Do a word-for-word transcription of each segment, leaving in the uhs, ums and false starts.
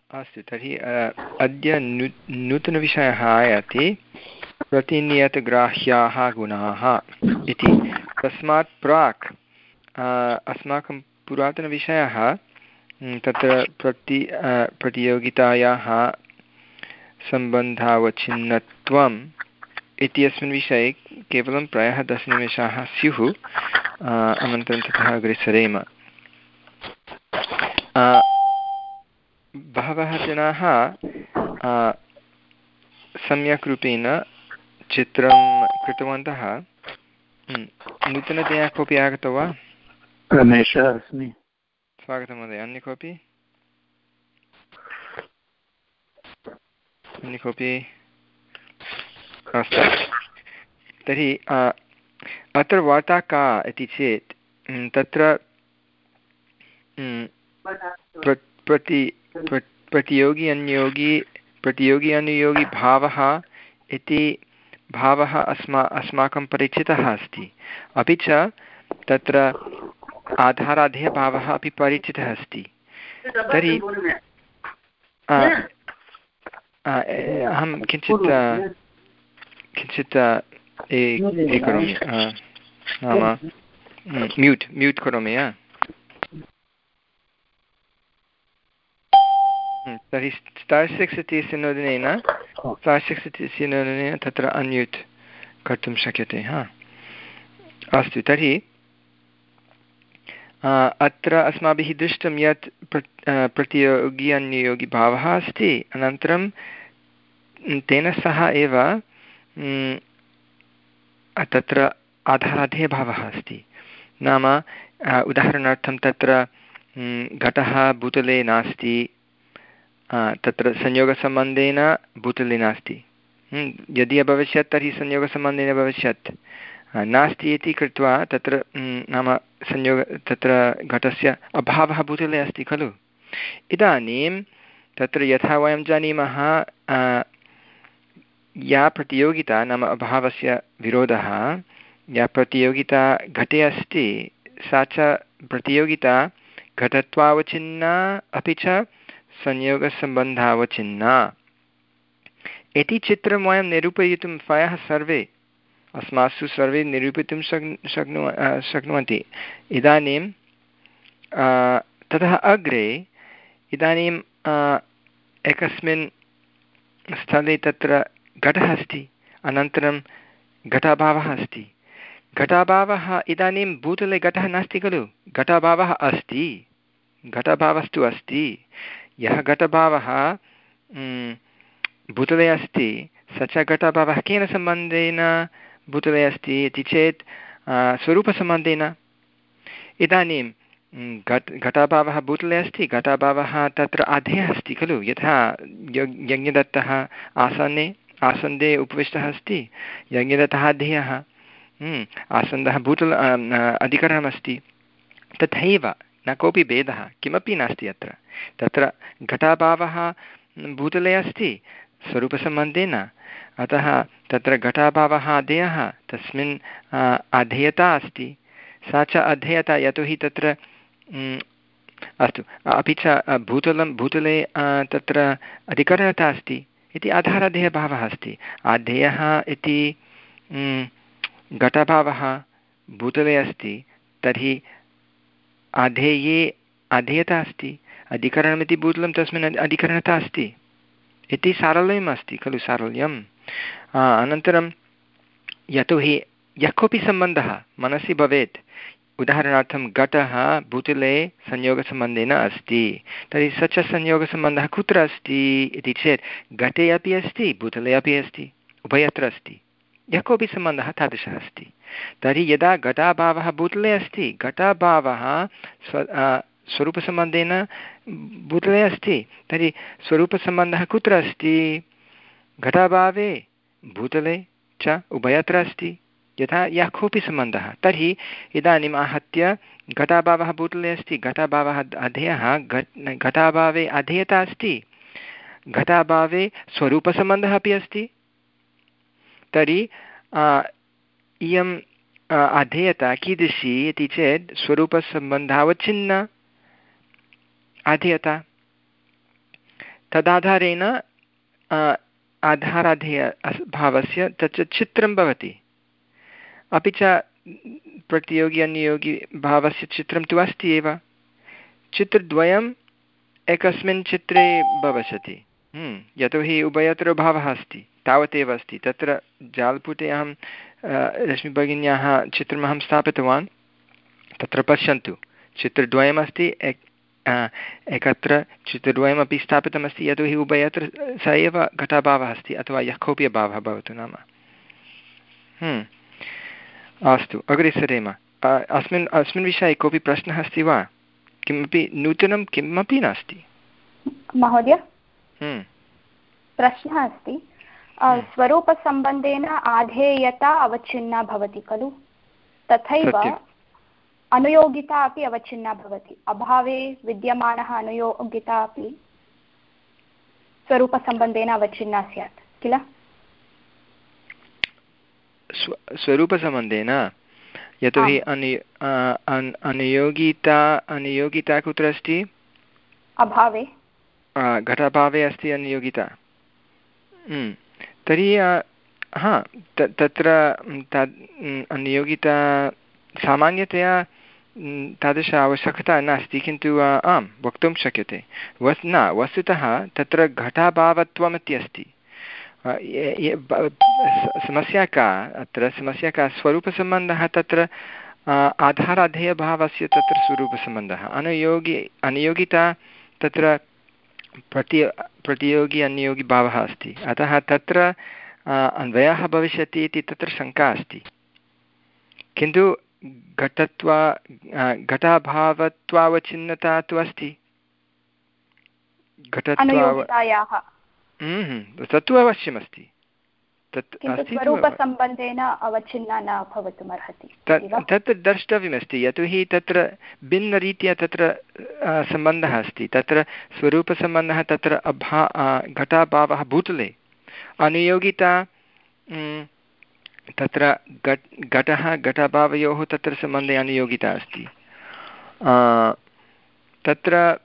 अस्तु तर्हि अद्य नु नूतनविषयः आयाति प्रतिनियतग्राह्याः गुणाः इति। तस्मात् प्राक् अस्माकं पुरातनविषयः तत्र प्रति प्रतियोगितायाः सम्बन्धावच्छिन्नत्वम् इत्यस्मिन् विषये केवलं प्रायः दशनिमेषाः स्युः। अनन्तरं ततः अग्रे सरेम। बहवः जनाः सम्यक् रूपेण चित्रं कृतवन्तः। नूतनतया कोऽपि आगतो वा? रमेशः अस्मि। स्वागतं महोदय। अन्य कोऽपि अन्य कोऽपि अस्तु तर्हि अत्र वार्ता का इति चेत् तत्र प्रति प्रतियोगी अनुयोगी प्रतियोगी अनुयोगी भावः इति भावः अस्मा अस्माकं परिचितः अस्ति। अपि च तत्र आधाराध्यभावः अपि परिचितः अस्ति। तर्हि अहं किञ्चित् किञ्चित् ए करोमि, नाम म्यूट् म्यूट् करोमि। तर्हि स्टार् सिक्स् इति सिनोदनेन स्टार् सिक्स् इति सिनोदनेन तत्र अन्म्यूट् कर्तुं शक्यते। हा अस्तु तर्हि अत्र अस्माभिः दृष्टं यत् प्र प्रतियोगी अनुयोगिभावः अस्ति। अनन्तरं तेन सह एव तत्र आधाराध्यभावः अस्ति। नाम उदाहरणार्थं तत्र घटः भूतले नास्ति, तत्र संयोगसम्बन्धेन भूतले नास्ति। यदि अभविष्यत् तर्हि संयोगसम्बन्धेन भविष्यत्, नास्ति इति कृत्वा तत्र नाम संयोग तत्र घटस्य अभावः भूतले अस्ति खलु। इदानीं तत्र यथा वयं जानीमः या प्रतियोगिता नाम अभावस्य विरोधः, या प्रतियोगिता घटे अस्ति सा च प्रतियोगिता घटत्वावच्छिन्ना अपि च संयोगसम्बन्धावच्छिन्ना इति चित्रं वयं निरूपयितुं प्रायः सर्वे अस्मासु सर्वे निरूपितुं शक् शक्नु शक्नुवन्ति। इदानीं ततः अग्रे इदानीं एकस्मिन् स्थले तत्र घटः अस्ति, अनन्तरं घटाभावः अस्ति। घटाभावः इदानीं भूतले घटः नास्ति खलु, घटाभावः अस्ति, घटाभावस्तु अस्ति। यः घटभावः भूतले अस्ति स च घटभावः केन सम्बन्धेन भूतले अस्ति इति चेत् स्वरूपसम्बन्धेन। इदानीं घट घटाभावः भूतले अस्ति, घटाभावः तत्र अधेयः अस्ति खलु। यथा यज्ञदत्तः आसने आसन्दे उपविष्टः अस्ति, यज्ञदत्तः अधेयः, आसन्दः भूतल अधिकरणमस्ति। तथैव न कोऽपि भेदः किमपि नास्ति अत्र। तत्र घटाभावः भूतले अस्ति स्वरूपसम्बन्धेन, अतः तत्र घटाभावः अधेयः, तस्मिन् अधेयता अस्ति। सा च अधेयता यतोहि तत्र अस्तु अपि च भूतलं भूतले तत्र अधिकरणता अस्ति इति आधाराधेयभावः अस्ति। अधेयः इति घटभावः भूतले अस्ति, तर्हि अधेये अधेयता अस्ति, अधिकरणमिति भूतलं तस्मिन् अधिकरणता अस्ति इति सारल्यम् अस्ति खलु, सारल्यम्। अनन्तरं यतोहि यः कोऽपि सम्बन्धः मनसि भवेत्, उदाहरणार्थं घटः भूतले संयोगसम्बन्धेन अस्ति, तर्हि स च संयोगसम्बन्धः कुत्र अस्ति इति चेत् घटे अपि अस्ति भूतले अपि अस्ति, उभयत्र अस्ति। यः कोऽपि सम्बन्धः तादृशः अस्ति। तर्हि यदा घटाभावः भूतले अस्ति, घटाभावः स्व स्वरूपसम्बन्धेन भूतले अस्ति, तर्हि स्वरूपसम्बन्धः कुत्र अस्ति? घटाभावे भूतले च उभयत्र अस्ति, यथा यः कोऽपि सम्बन्धः। तर्हि इदानीम् आहत्य घटाभावः भूतले अस्ति, घटाभावः अधेयः, घट घटाभावे अधेयता अस्ति, घटाभावे स्वरूपसम्बन्धः अपि अस्ति। तर्हि इयम् अधेयता कीदृशी इति चेत् स्वरूपसम्बन्धावच्छिन्ना अधेयता। तदाधारेण आधाराधेय भावस्य तत्र चित्रं भवति। अपि च प्रतियोगी अन्ययोगी भावस्य चित्रं तु अस्ति एव। चित्रद्वयम् एकस्मिन् चित्रे भविष्यति, यतोहि उभयत्र भावः अस्ति, तावदेव अस्ति। तत्र जालपुटे अहं रश्मिभगिन्याः चित्रमहं स्थापितवान्, तत्र पश्यन्तु चित्रद्वयमस्ति, एक एकत्र चित्रद्वयमपि स्थापितमस्ति, यतोहि उभयत्र स एव घटाभावः अस्ति, अथवा यः कोऽपि अभावः भवतु नाम। अस्तु, अग्रे सरेम। अस्मिन् अस्मिन् विषये कोऽपि प्रश्नः अस्ति वा? किमपि नूतनं किमपि नास्ति महोदय। प्रश्नः अस्ति, स्वरूपसम्बन्धेन आधेयता अवच्छिन्ना भवति खलु, तथैव अनुयोगिता अपि अवच्छिन्ना भवति। अभावे विद्यमानः अनुयोगिता अपि स्वरूपसम्बन्धेन अवच्छिन्ना स्यात् किल? स्वरूपसम्बन्धेन, यतोहि अनुयोगिता अनुयोगिता कुत्र अस्ति? अभावे। घटाभावे अस्ति अनुयोगिता। तर्हि हा तत्र अनुयोगिता सामान्यतया तादृश आवश्यकता नास्ति, किन्तु आं वक्तुं शक्यते। वस् न वस्तुतः तत्र घटाभावत्वमिति अस्ति। समस्या का अत्र समस्या का स्वरूपसम्बन्धः तत्र आधाराधेयभावस्य तत्र स्वरूपसम्बन्धः। अनुयोगी अनुयोगिता तत्र प्रति प्रतियोगी अन्ययोगी भावः अस्ति, अतः तत्र अन्वयः भविष्यति इति तत्र शङ्का अस्ति। किन्तु घटत्वा घटाभावत्वावच्छिन्नता तु अस्ति। घटत्वा तत्तु अवश्यमस्ति, तत् स्वरूपसम्बन्धेन अवच्छिन्ना न भवितुमर्हति। तत् द्रष्टव्यमस्ति, यतोहि तत्र भिन्नरीत्या तत्र सम्बन्धः अस्ति। तत्र स्वरूपसम्बन्धः तत्र अभा घटाभावः भूतले, अनुयोगिता तत्र घट् घटः घटाभावयोः तत्र सम्बन्धे अनुयोगिता अस्ति। तत्र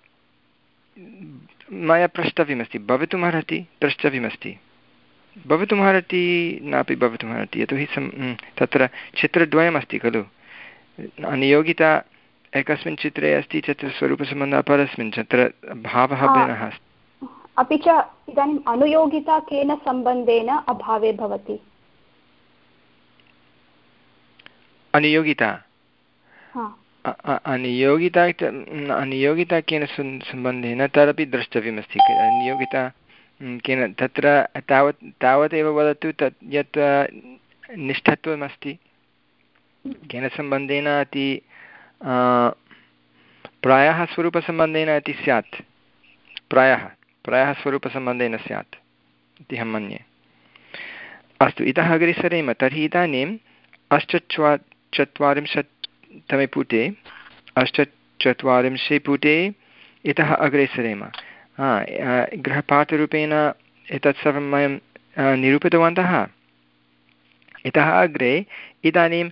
मया प्रष्टव्यमस्ति, भवितुमर्हति, द्रष्टव्यमस्ति, भवितुमर्हति नापि भवितुमर्हति, यतोहि सम् तत्र चित्रद्वयमस्ति खलु। अनुयोगिता एकस्मिन् चित्रे अस्ति, तत्र स्वरूपसम्बन्धः परस्मिन्, तत्र भावः भिन्नः अस्ति। अपि च इदानीम् अनुयोगिता केन सम्बन्धेन अभावे भवति? अनुयोगिता अनुयोगिता अनुयोगिता केन सम्बन्धेन तदपि द्रष्टव्यमस्ति। अनुयोगिता केन तत्र तावत् तावदेव वदतु तत् यत् निष्ठत्वमस्ति, केन सम्बन्धेन इति प्रायः स्वरूपसम्बन्धेन इति स्यात्, प्रायः प्रायः स्वरूपसम्बन्धेन स्यात् इति अहं मन्ये। अस्तु, इतः अग्रे सरेम। तर्हि इदानीम् अष्टचत्वा चत्वारिंशत्तमे पुटे अष्टचत्वारिंशे पुटे इतः अग्रे सरेम। गृहपाठरूपेण एतत् सर्वं वयं निरूपितवन्तः। इतः अग्रे इदानीम्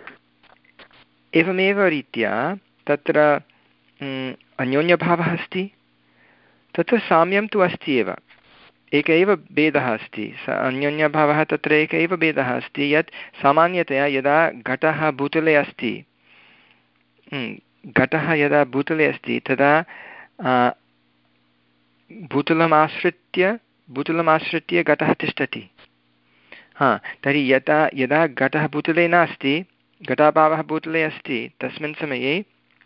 एवमेव रीत्या तत्र अन्योन्यभावः अस्ति, तत्र साम्यं तु अस्ति एव, एक एव भेदः अस्ति। स अन्योन्यभावः तत्र एक एव भेदः अस्ति, यत् सामान्यतया यदा घटः भूतले अस्ति घटः यदा भूतले अस्ति तदा भूतलम् आश्रित्य भूतलम् आश्रित्य घटः तिष्ठति। हा तर्हि यदा यदा घटः भूतले नास्ति, घटाभावः भूतले अस्ति, तस्मिन् समये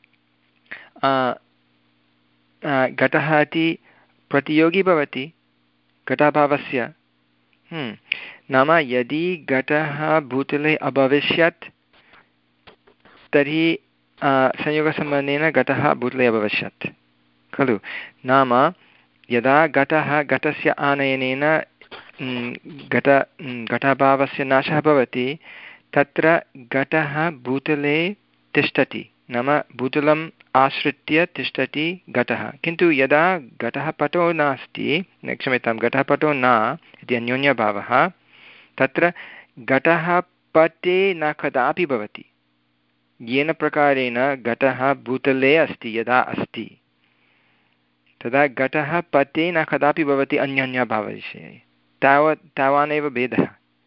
घटः इति प्रतियोगी भवति घटाभावस्य। नाम यदि घटः भूतले अभविष्यत् तर्हि संयोगसम्बन्धेन घटः भूतले अभविष्यत् खलु। नाम यदा घटः घटस्य आनयनेन घट घटाभावस्य नाशः भवति, तत्र घटः भूतले तिष्ठति, नाम भूतलम् आश्रित्य तिष्ठति घटः। किन्तु यदा घटः पटो नास्ति, क्षम्यतां घटः पटो न इति अन्योन्यभावः, तत्र घटः पटे न कदापि भवति। येन प्रकारेण घटः भूतले अस्ति यदा अस्ति, तदा घटः पटे न कदापि भवति अन्योन्यभावविषये तावत् तावानेव भेदः।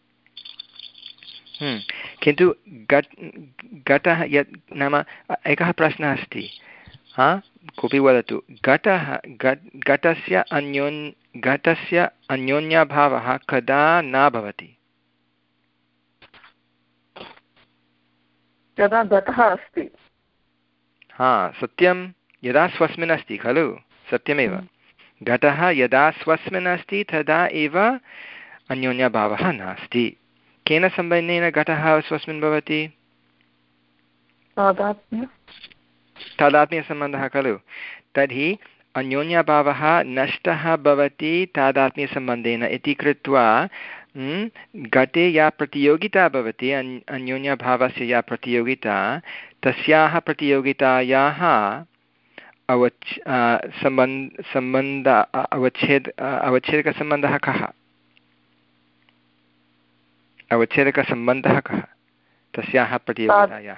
किन्तु घट् घटः यत् नाम एकः प्रश्नः अस्ति, हा कोऽपि वदतु, घटः घटस्य अन्योन् घटस्य अन्योन्यभावः कदा न भवति? यदा घटः अस्ति। हा सत्यं, यदा स्वस्मिन् अस्ति खलु, सत्यमेव। घटः यदा स्वस्मिन् अस्ति तदा एव अन्योन्यभावः नास्ति। केन सम्बन्धेन घटः स्वस्मिन् भवति? तादात्म्यसम्बन्धः खलु। तर्हि अन्योन्यभावः नष्टः भवति तादात्म्यसम्बन्धेन इति कृत्वा घटे या प्रतियोगिता भवति, अन् अन्योन्यभावस्य या प्रतियोगिता, तस्याः प्रतियोगितायाः अवच् सम्बन्ध सम्बन्ध अवच्छेद अवच्छेदकसम्बन्धः कः? अवच्छेदकसम्बन्धः कः तस्याः प्रतियोगितायाः?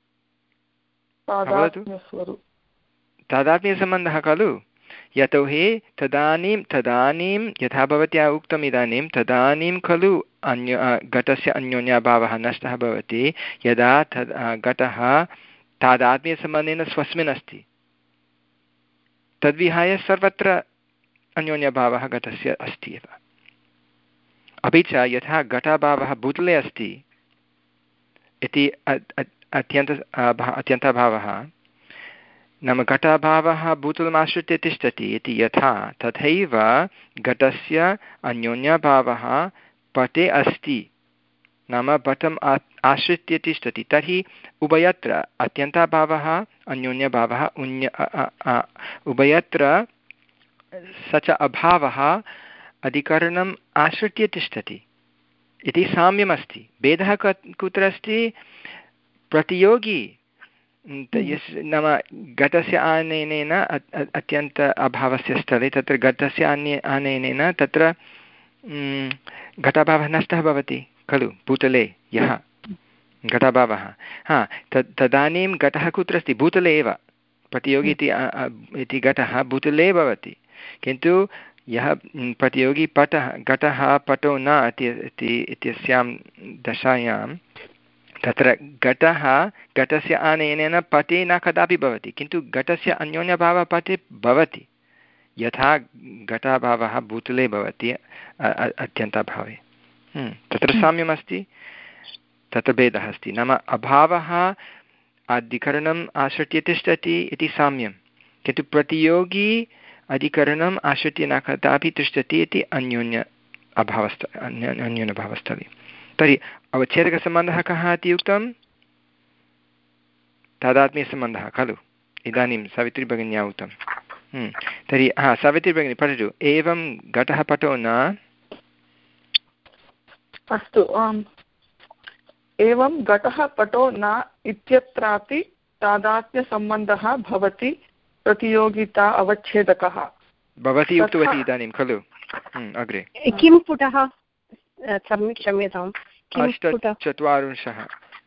तादात्म्यसम्बन्धः खलु। यतोहि तदानीं तदानीं यथा भवत्या उक्तम् इदानीं तदानीं खलु अन्य घटस्य अन्योन्यभावः नष्टः भवति यदा तद् घटः तादात्म्यसम्बन्धेन स्वस्मिन् अस्ति। तद्विहाय सर्वत्र अन्योन्यभावः घटस्य अस्ति एव। अपि च यथा घटाभावः भूतले अस्ति इति अत्यन्त अत्यन्तभावः, नाम घटाभावः भूतलमाश्रित्य तिष्ठति इति यथा, तथैव घटस्य अन्योन्यभावः पटे अस्ति, नाम पटम् आश्रित्य तिष्ठति। तर्हि उभयत्र अत्यन्ताभावः अन्योन्यभावः उन्य उभयत्र स च अभावः अधिकरणम् आश्रित्य तिष्ठति इति साम्यमस्ति। भेदः कुत्र अस्ति? प्रतियोगी यस् नाम घटस्य आनयनेन अत्यन्त अभावस्य स्थले तत्र घटस्य आनय आनयनेन तत्र घटाभावः नष्टः भवति खलु भूतले यः घटाभावः। हा तद् तदानीं घटः कुत्र अस्ति? भूतले एव। प्रतियोगी इति इति घटः भूतले भवति, किन्तु यः प्रतियोगी पटः घटः पटो न इति इत्यस्यां दशायां तत्र घटः घटस्य आनयनेन पटे न कदापि भवति, किन्तु घटस्य अन्योन्यभावः पटे भवति यथा घटाभावः भूतले भवति अत्यन्ताभावे। तत्र साम्यमस्ति, तत्र भेदः अस्ति। नाम अभावः अधिकरणम् आश्रित्य तिष्ठति इति साम्यं, किन्तु प्रतियोगी अधिकरणम् आश्रित्य न कदापि तिष्ठति इति अन्योन्य अभावस्थ अन्योन्यभावस्थले। तर्हि अवच्छेदकसम्बन्धः कः इति उक्तं? तादात्म्यसम्बन्धः खलु। इदानीं सावित्री भगिन्या उक्तं। तर्हि हा सावित्री भगिनी पठतु। एवं घटः पटो न। अस्तु, एवं घटः पटो न इत्यत्रापि तादात्म्यसम्बन्धः भवति, प्रतियोगिता अवच्छेदकः भवति उक्तवती इदानीं खलु। अग्रे किं पुटः? क्षम्यताम्, अष्टचत्वारिंशः।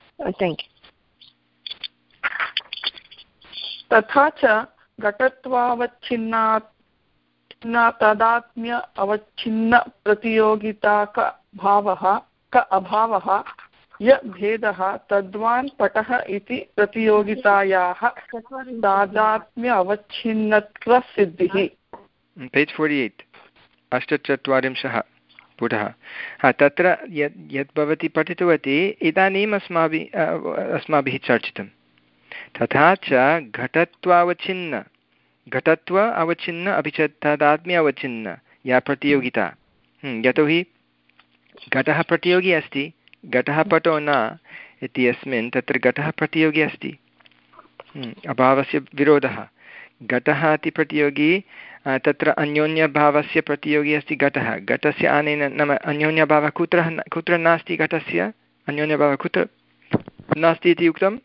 तथा च घटत्वावच्छिन्ना तादात्म्य अवच्छिन्न प्रतियोगिता क भावः क अभावः य भेदः तद्वान् पटः इति प्रतियोगितायाः तादात्म्य अवच्छिन्नत्वसिद्धिः। पेज् फोर्टि एय्ट् अष्टचत्वारिंशः पुटः। हा तत्र यत् यत् भवती पठितवती इदानीम् अस्माभिः अस्माभिः चर्चितं। तथा च घटत्वावच्छिन्न घटत्व अवच्छिन्न अपि च तादात्म्य अवच्छिन्न या प्रतियोगिता। यतोहि घटः प्रतियोगी अस्ति, घटः पटो न इत्यस्मिन् तत्र घटः प्रतियोगी अस्ति, अभावस्य विरोधः। घटः इति प्रतियोगी, तत्र अन्योन्यभावस्य प्रतियोगी अस्ति घटः। घटस्य आनेन नाम अन्योन्यभावः कुत्र कुत्र नास्ति? घटस्य अन्योन्यभावः कुत्र नास्ति इति उक्तं?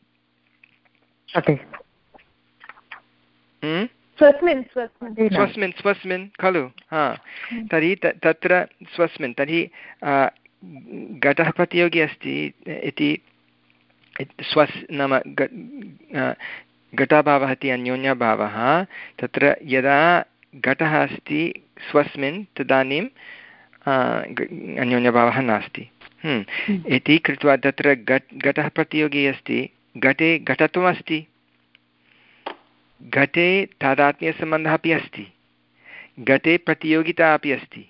स्वस्मिन् स्वस्मिन् स्वस्मिन् खलु। हा तर्हि तत्र स्वस्मिन् तर्हि घटः प्रतियोगी अस्ति इति स्वस् नाम घटाभावः इति अन्योन्यभावः। तत्र यदा घटः अस्ति स्वस्मिन् तदानीं अन्योन्यभावः नास्ति इति कृत्वा तत्र घट् घटः प्रतियोगी अस्ति। घटे घटत्वमस्ति, घटे तादात्म्यसम्बन्धः अपि अस्ति, घटे प्रतियोगिता अपि अस्ति।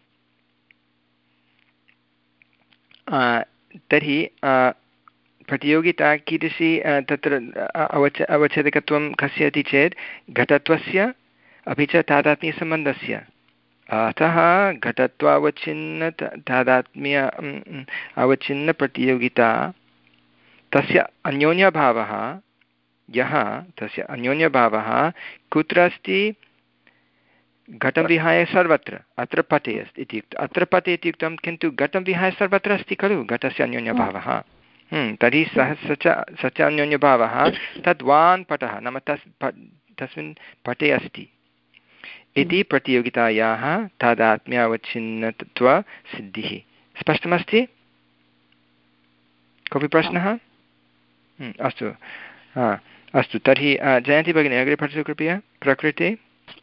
तर्हि प्रतियोगिता कीदृशी तत्र अवच अवच्छेदकत्वं कस्य इति चेत् घटत्वस्य अपि च तादात्म्यसम्बन्धस्य। अतः घटत्वावच्छिन्न तादात्म्य अवच्छिन्नप्रतियोगिता तस्य अन्योन्यभावः यः तस्य अन्योन्यभावः कुत्र अस्ति? घटं विहाय सर्वत्र। अत्र पटे अस्ति इत्युक्ते अत्र पटे इत्युक्तं, किन्तु घटं विहाय सर्वत्र अस्ति खलु घटस्य अन्योन्यभावः। तर्हि सः स च स च अन्योन्यभावः तद्वान् पटः नाम तस् तस्मिन् पटे अस्ति इति प्रतियोगितायाः तादात्म्यावच्छिन्नत्वसिद्धिः। स्पष्टमस्ति? कोऽपि प्रश्नः? अस्तु अस्तु तर्हि जयन्ती भगिनी अग्रे पठतु कृपया। प्रकृते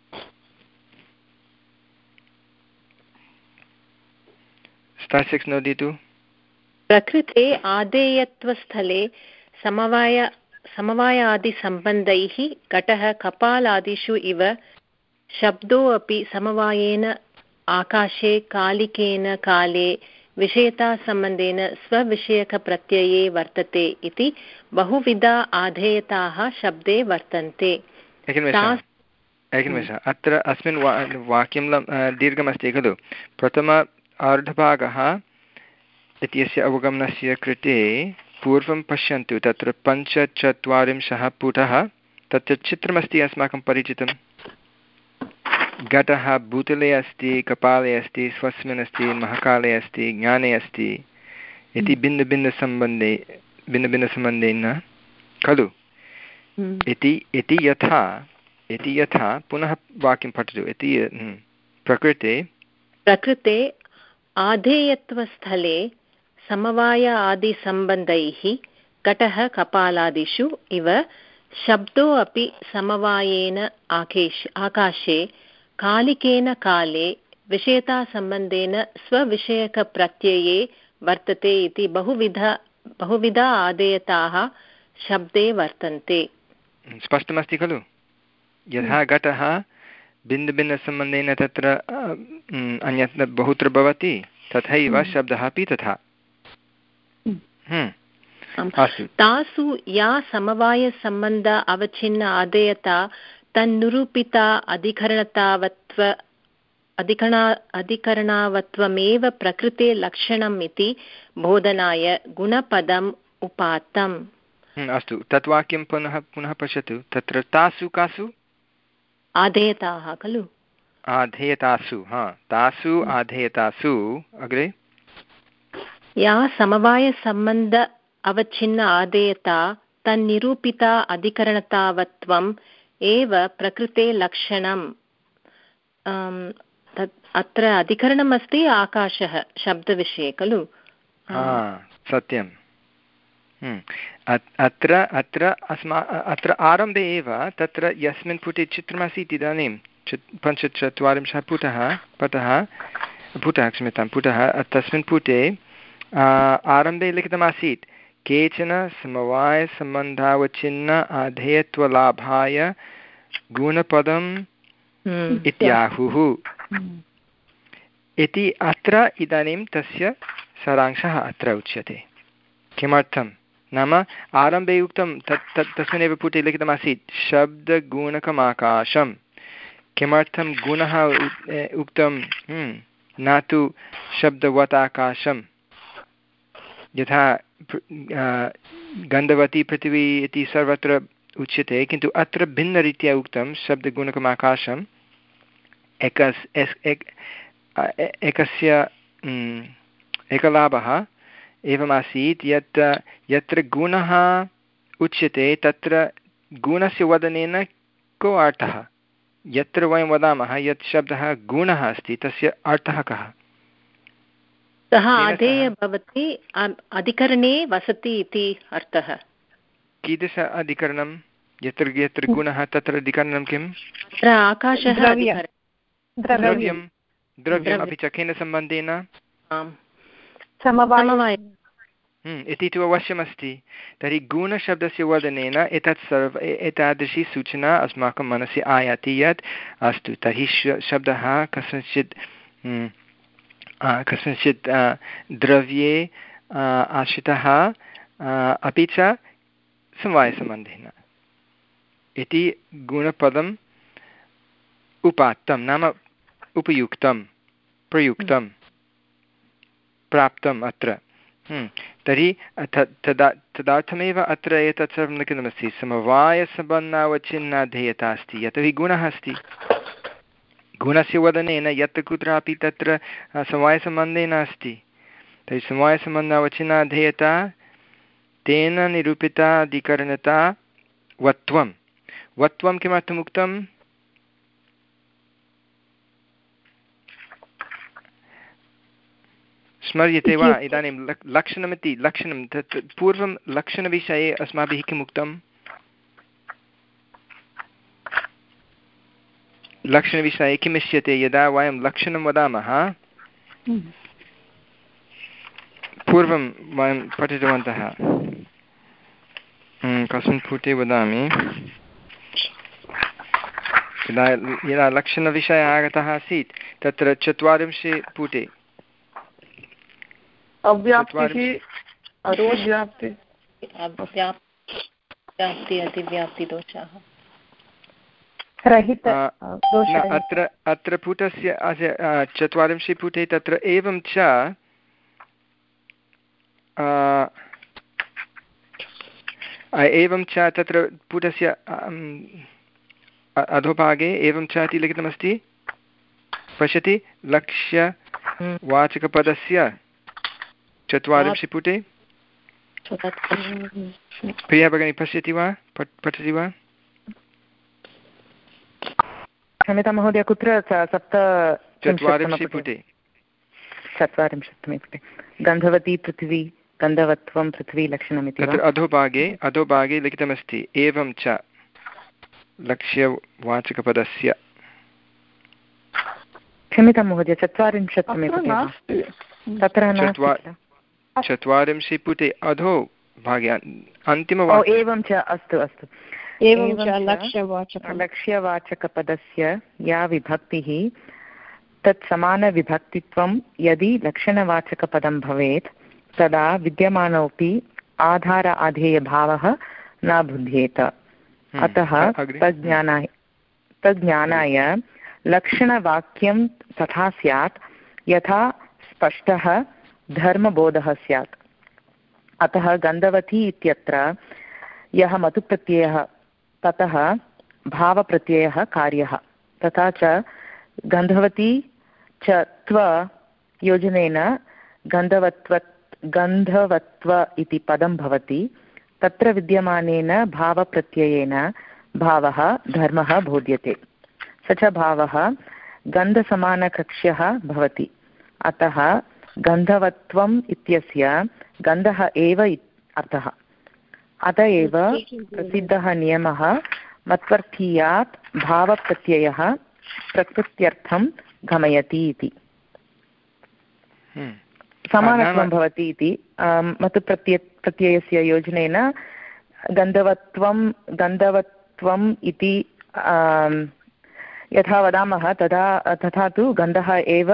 स्टार् सिक्स् नोदतु। प्रकृते आदेयत्वस्थले समवाय समवायादिसम्बन्धैः घटः कपालादिषु इव शब्दो अपि समवायेन आकाशे कालिकेन काले विषयतासम्बन्धेन स्वविषयकप्रत्यये वर्तते इति बहुविधा आधेयताः शब्दे वर्तन्ते। एकनिमेषः, अत्र अस्मिन् वा वाक्यं दीर्घमस्ति खलु। प्रथम अर्धभागः इत्यस्य अवगमनस्य कृते पूर्वं पश्यन्तु, तत्र पञ्चचत्वारिंशः पुटः, तत्र चित्रमस्ति अस्माकं परिचितं। घटः भूतले अस्ति, कपाले अस्ति, स्वस्मिन् अस्ति, महाकाले अस्ति, ज्ञाने अस्ति इति भिन्नभिन्नसम्बन्धे भिन्नभिन्नसम्बन्धेन खलु। इति इति यथा इति यथा पुनः वाक्यं पठतु। इति प्रकृते प्रकृते आधेयत्वस्थले समवाय आदिसम्बन्धैः घटः कपालादिषु इव शब्दो अपि समवायेन आकेश आकाशे कालिकेन काले विषयतासम्बन्धेन स्वविषयकप्रत्यये वर्तते इति बहुविध बहुविधा आदेयताः शब्दे वर्तन्ते। स्पष्टमस्ति खलु। यथा घटः भिन्नभिन्नसम्बन्धेन तत्र अन्यत्र बहुत्र भवति, तथैव शब्दः अपि तथा। तासु या समवायसम्बन्ध अवच्छिन्न आदेयता तन्निरूपिता अधिकरणतावत्व अधिकरणा अधिकरणावत्वमेव प्रकृते लक्षणम् इति बोधनाय गुणपदम् उपात्तम्। अस्तु, तत् वाक्यं पुनः पुनः पश्यतु। तत्र तासु कासु आधेयताः खलु। आधेयतासु, हा तासु आधेयतासु अग्रे या समवायसम्बन्ध अवच्छिन्न आदेयता तन्निरूपिता अधिकरणतावत्वम् एव प्रकृते लक्षणम्। अत्र अधिकरणम् अस्ति आकाशः शब्दविषये खलु। सत्यम्। अत्र अत्र अस्मा अत्र आरम्भे एव तत्र यस्मिन् पुटे चित्रमासीत् इदानीं पञ्चचत्वारिंशः पुटः पटः पुटः क्षम्यतां पुटः तस्मिन् पुटे आरम्भे लिखितमासीत् केचन समवायसम्बन्धावच्छिन्न आधेयत्वलाभाय गुणपदम् इत्याहुः इति अत्र इदानीं तस्य सारांशः अत्र उच्यते। किमर्थं नाम आरम्भे उक्तं तत् तत् तस्मिन्नेव पुटे लिखितमासीत् शब्दगुणकमाकाशं। किमर्थं गुणः उक्तं न तु शब्दवत् आकाशं? यथा गन्धवती पृथिवी इति सर्वत्र उच्यते, किन्तु अत्र भिन्नरीत्या उक्तं शब्दगुणकमाकाशम्। एकस् एकस्य एकलाभः एवमासीत् यत् यत्र गुणः उच्यते तत्र गुणस्य वदनेन को अर्थः? यत्र वयं वदामः यत् शब्दः गुणः अस्ति तस्य अर्थः कः? सः आधेयः भवति, अधिकरणे वसति इति अर्थः। कीदृश अधिकरणं? यत्र यत्र गुणः तत्र अधिकरणं किम्? आकाशः द्रव्यं द्रव्यम् अपि च केन सम्बन्धेन? इति तु अवश्यमस्ति। तर्हि गुणशब्दस्य वदनेन एतत् सर्व एतादृशी सूचना अस्माकं मनसि आयाति यत् अस्तु तर्हि शब्दः कस्मिंश्चित् कस्मिंश्चित् द्रव्ये आश्रितः अपि च समवायसम्बन्धेन इति गुणपदम् उपात्तं नाम उपयुक्तं प्रयुक्तं प्राप्तम् अत्र। तर्हि तदा तदर्थमेव अत्र एतत् सर्वं लिखितमस्ति समवायसम्बन्धावच्छिन्नाधेयता अस्ति यतोहि गुणः अस्ति। गुणस्य वदनेन यत्र कुत्रापि तत्र समवायसम्बन्धेन अस्ति। तर्हि समवायसम्बन्धावच्छिन्नाधेयता तेन निरूपिता अधिकरणता वत्वं। वत्वं किमर्थम् उक्तम्? स्मर्यते वा इदानीं लक्षणमिति लक्षणं तत् पूर्वं लक्षणविषये अस्माभिः किम् उक्तं? लक्षणविषये किम् इष्यते यदा वयं लक्षणं वदामः पूर्वं वयं पठितवन्तः। कस्मिन् पुटे वदामि यदा यदा लक्षणविषयः आगतः आसीत् तत्र चत्वारिंशे पुटे अव्याप्तिः अतिव्याप्ति अतिव्याप्तिदोषाः अत्र अत्र पुटस्य चत्वारिंशे पुटे तत्र एवं च एवं च तत्र पुटस्य अधोभागे एवं च इति लिखितमस्ति पश्यति लक्ष्यवाचकपदस्य चत्वारिंशे पुटे। प्रिया भगिनी पश्यति वा पठति वा? क्षम्यतां महोदय कुत्र? सप्त चत्वारिंशे पुटे चत्वारिंशत्तमे पुटे गन्धवती पृथिवी गन्धवत्वं पृथ्वी लक्षणमिति तत्र अधोभागे अधोभागे लिखितमस्ति एवं च लक्ष्यवाचकपदस्य। क्षम्यतां महोदय चत्वारिंशत्तमे पुटे तत्र चत्वारिंशे पुटे अधो भागे अन्तिम एवं च अस्तु अस्तु एवं च लक्ष्यवाचकपदस्य या विभक्तिः तत् समानविभक्तित्वं यदि लक्षणवाचकपदं भवेत् तदा विद्यमानोऽपि आधार आधेयभावः न बुध्येत। अतः तज्ज्ञानाय तज्ज्ञानाय लक्षणवाक्यं तथा स्यात् यथा स्पष्टः धर्मबोधः स्यात्। अतः गन्धवती इत्यत्र यः मतुप्रत्ययः ततः भावप्रत्ययः कार्यः तथा च गन्धवती च त्व योजनेन गन्धवत्व गन्धवत्व इति पदं भवति। तत्र विद्यमानेन भावप्रत्ययेन भावः धर्मः बोध्यते। स च भावः गन्धसमानकक्ष्यः भवति। अतः गन्धवत्वम् इत्यस्य गन्धः एव अर्थः। अत एव प्रसिद्धः नियमः मत्वर्थीयात् भावप्रत्ययः प्रकृत्यर्थं गमयति इति। समानत्वं भवति इति मतुप्रत्यय प्रत्ययस्य योजनेन गन्धवत्वं गन्धवत्वम् इति यथा वदामः तदा तथा तु गन्धः एव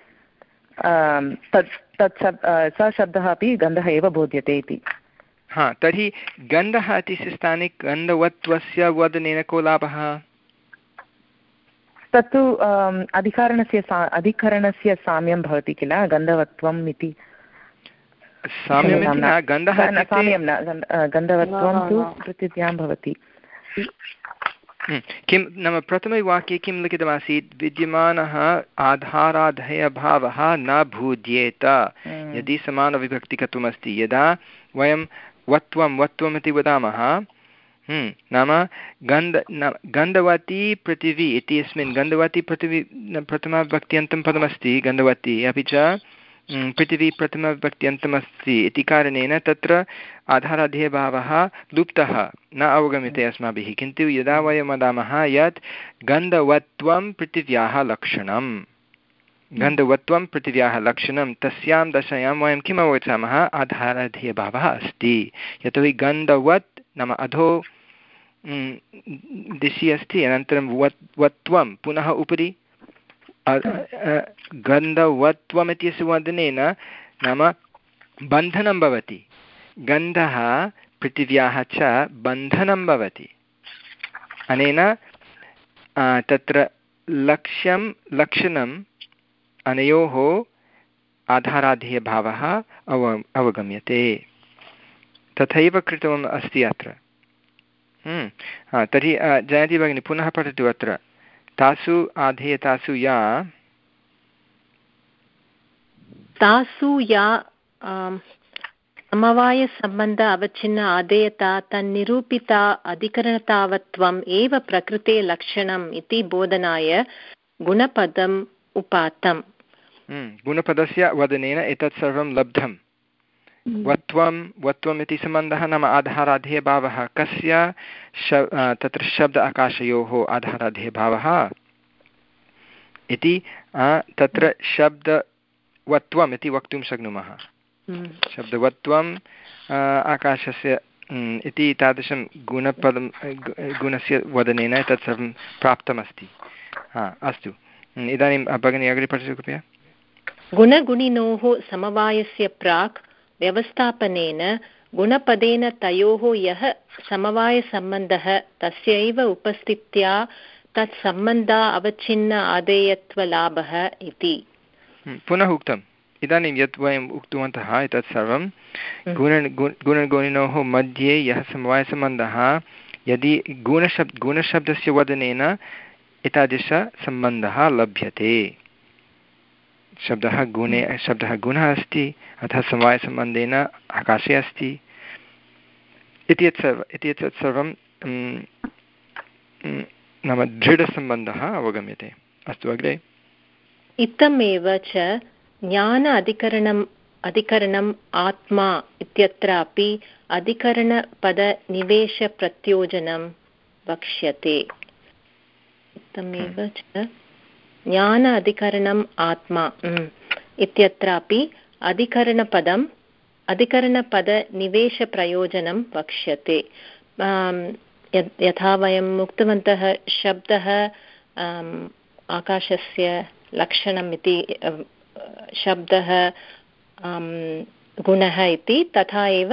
तत् तत् स शब्दः अपि गन्धः एव बोध्यते इति। हा तर्हि गन्धः इत्यस्य स्थाने गन्धवत्वस्य वदनेन को लाभः? तत्तु अधिकरणस्य अधिकरणस्य साम्यं भवति किल गन्धवत्वम् इति। साम्यं न गन्धवत्वं तु पृथिव्यां भवति। किं नाम प्रथमे वाक्ये किं लिखितमासीत्? विद्यमानः आधाराधेयभावः न भूद्येत यदि समानविभक्तिकत्वमस्ति। यदा वयं वत्वं वत्वम् इति वदामः नाम गन्ध गन्धवती पृथिवी इत्यस्मिन् गन्धवती पृथिवी प्रथमविभक्त्यन्तं पदमस्ति गन्धवती अपि च पृथिवी प्रथमविभक्त्यन्तमस्ति इति कारणेन तत्र आधाराध्यभावः लुप्तः न अवगम्यते अस्माभिः। किन्तु यदा वयं वदामः यत् गन्धवत्वं पृथिव्याः लक्षणं गन्धवत्वं पृथिव्याः लक्षणं तस्यां दशायां वयं किम् अवगच्छामः आधाराध्यभावः अस्ति। यतोहि गन्धवत् नाम अधो दिशि अस्ति, अनन्तरं वत् वत्वं पुनः उपरि गन्धवत्वम् इत्यस्य वदनेन नाम बन्धनं भवति। गन्धः पृथिव्याः च बन्धनं भवति। अनेन तत्र लक्ष्यं लक्षणम् अनयोः आधाराध्यभावः अव अवगम्यते। तथैव कृतम् अस्ति अत्र। तर्हि जयन्ती भगिनी पुनः पठतु। अत्र तासु आधेयतासु या तासु या समवायसम्बन्ध अवच्छिन्न आदेयता तन्निरूपिता अधिकरणतावत्वम् एव प्रकृते लक्षणम् इति बोधनाय गुणपदम् उपात्तम्। गुणपदस्य वदनेन एतत् सर्वं लब्धं। वत्वं वत्वम् इति सम्बन्धः नाम आधाराध्यभावः कस्य श तत्र शब्द आकाशयोः आधाराध्यभावः इति तत्र शब्दवत्वम् इति वक्तुं शक्नुमः। शब्दवत्वम् आकाशस्य इति तादृशं गुणपदं गुणस्य वदनेन तत् सर्वं प्राप्तमस्ति। हा अस्तु, इदानीं भगिनी अग्रे पठतु कृपया। गुणगुणिनोः समवायस्य प्राक् व्यवस्थापनेन गुणपदेन तयोः यः समवायसम्बन्धः तस्यैव उपस्थित्या तत् सम्बन्धा अवच्छिन्न आदेयत्वलाभः इति। पुनः उक्तम्। इदानीं यत् वयम् उक्तवन्तः एतत् सर्वं गुण गुणगुणिनोः मध्ये यः समवायसम्बन्धः यदि गुणशब्द गुणशब्दस्य वदनेन एतादृशसम्बन्धः लभ्यते। शब्दः गुणे शब्दः गुणः अस्ति अतः समवायसम्बन्धेन आकाशे अस्ति इति यत् सर्व इति यत् सर्वं नाम दृढसम्बन्धः अवगम्यते। अस्तु अग्रे। इत्थमेव च ज्ञान अधिकरणम् अधिकरणम् आत्मा इत्यत्रापि अधिकरणपदनिवेशप्रत्योजनं वक्ष्यते। इत्थमेव च ज्ञान अधिकरणम् आत्मा इत्यत्रापि अधिकरणपदम् अधिकरणपदनिवेशप्रयोजनं वक्ष्यते। यथा वयम् उक्तवन्तः शब्दः आकाशस्य लक्षणम् इति, शब्दः गुणः इति, तथा एव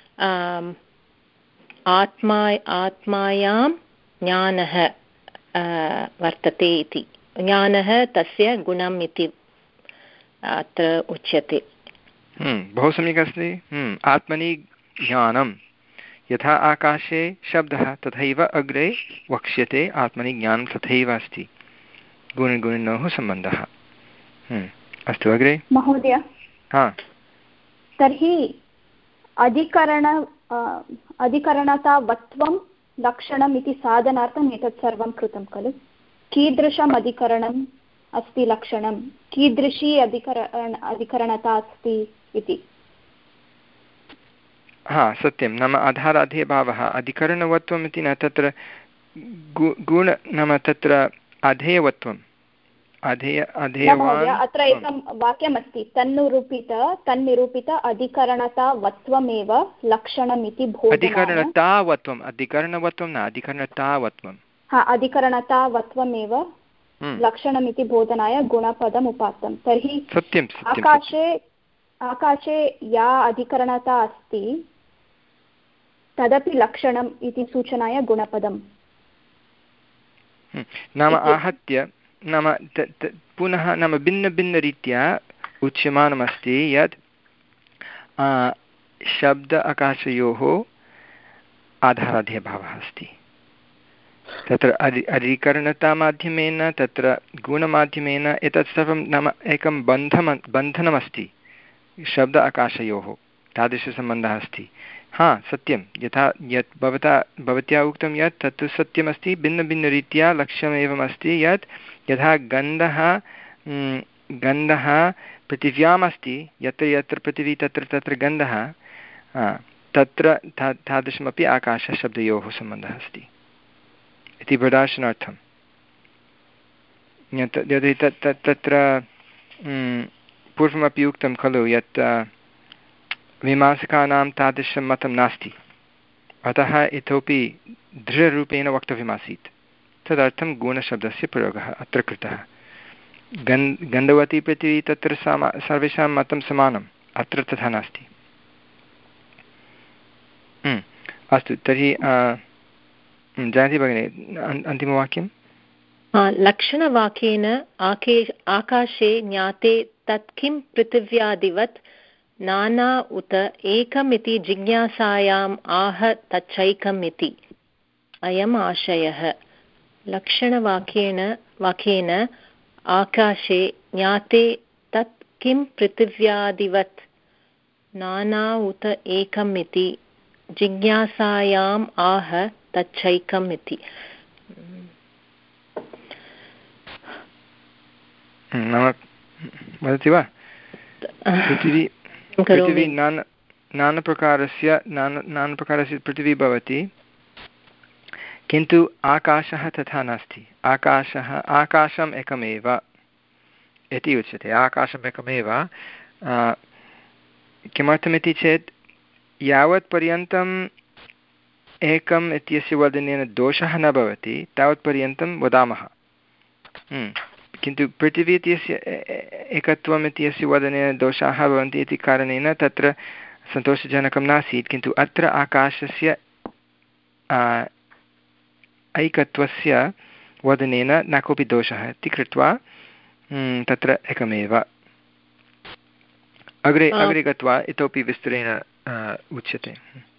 आत्मा आत्मायां ज्ञानः वर्तते इति, ज्ञानः तस्य गुणम् इति अत्र उच्यते। बहु सम्यक् अस्ति। आत्मनि ज्ञानं यथा आकाशे शब्दः तथैव अग्रे वक्ष्यते आत्मनि ज्ञानं तथैव अस्ति। गुणगुणिनोः सम्बन्धः। अस्तु अग्रे महोदय। हा तर्हि अधिकरण अधिकरणतावत्वं लक्षणम् इति साधनार्थम् एतत् सर्वं कृतं खलु। कीदृशम् अधिकरणम् अस्ति लक्षणं, कीदृशी अधिकरण अधिकरणता अस्ति इति। हा सत्यं, नाम आधाराध्यभावः अधिकरणवत्वम् इति न, तत्र गुण नाम तत्र अधेयवत्वम् अधेय अधेयवान्। अत्र एकं वाक्यमस्ति, तन्निरूपित तन्निरूपित अधिकरणतावत्वमेव लक्षणम् इति बोधनाय। अधिकरणतावत्वम् अधिकरणवत्वं न अधिकरणतावत्वं। हा अधिकरणतावत्वमेव लक्षणमिति बोधनाय गुणपदम् उपात्तं। तर्हि सत्यं आकाशे आकाशे या अधिकरणता अस्ति तदपि लक्षणम् इति सूचनाय गुणपदम्। नाम आहत्य नाम पुनः नाम भिन्नभिन्नरीत्या उच्यमानमस्ति यत् शब्द आकाशयोः आधाराध्यभावः अस्ति। तत्र अधि अधिकरणतामाध्यमेन तत्र गुणमाध्यमेन एतत् सर्वं नाम एकं बन्धं बन्धनमस्ति शब्द आकाशयोः, तादृशसम्बन्धः अस्ति। हा सत्यं, यथा यत् भवता भवत्या उक्तं यत् तत्तु सत्यमस्ति। भिन्नभिन्नरीत्या लक्ष्यमेवमस्ति यत् यथा गन्धः गन्धः पृथिव्याम् अस्ति यत्र यत्र पृथिवी तत्र तत्र गन्धः तत्र था तादृशमपि आकाशशब्दयोः सम्बन्धः अस्ति इति प्रदर्शनार्थं यदि तत् तत्र पूर्वमपि उक्तं खलु यत् मीमांसकानां तादृशं मतं नास्ति अतः इतोपि दृढरूपेण वक्तव्यमासीत् तदर्थं गुणशब्दस्य प्रयोगः अत्र कृतः गन् गन्धवती पृथिवी तत्र समा सर्वेषां मतं समानम् अत्र तथा नास्ति अस्तु तर्हि जयन्ती भगिनी अन्तिमवाक्यं लक्षणवाक्येन आके आकाशे ज्ञाते तत् किं पृथिव्यादिवत् नाना उत एकमिति जिज्ञासायाम् आह तच्चैकम् इति अयम् आशयः लक्षणवाक्येन वाक्येन आकाशे ज्ञाते तत् किं पृथिव्यादिवत् नाना उत एकम् इति जिज्ञासायाम् आह तच्चैकम् इति नाम वदति वा पृथिवी पृथिवी नाना नानाप्रकारस्य नाना नानाप्रकारस्य पृथिवी भवति किन्तु आकाशः तथा नास्ति आकाशः आकाशम् एकमेव इति उच्यते आकाशम् एकमेव किमर्थमिति चेत् यावत्पर्यन्तम् एकम् इत्यस्य वदनेन दोषः न भवति तावत्पर्यन्तं वदामः किन्तु पृथिवी इत्यस्य एकत्वम् इत्यस्य वदनेन दोषाः भवन्ति इति कारणेन तत्र सन्तोषजनकं नासीत् किन्तु अत्र आकाशस्य ऐकत्वस्य वदनेन न कोऽपि दोषः इति कृत्वा तत्र एकमेव अग्रे अग्रे गत्वा इतोपि विस्तरेण उच्यते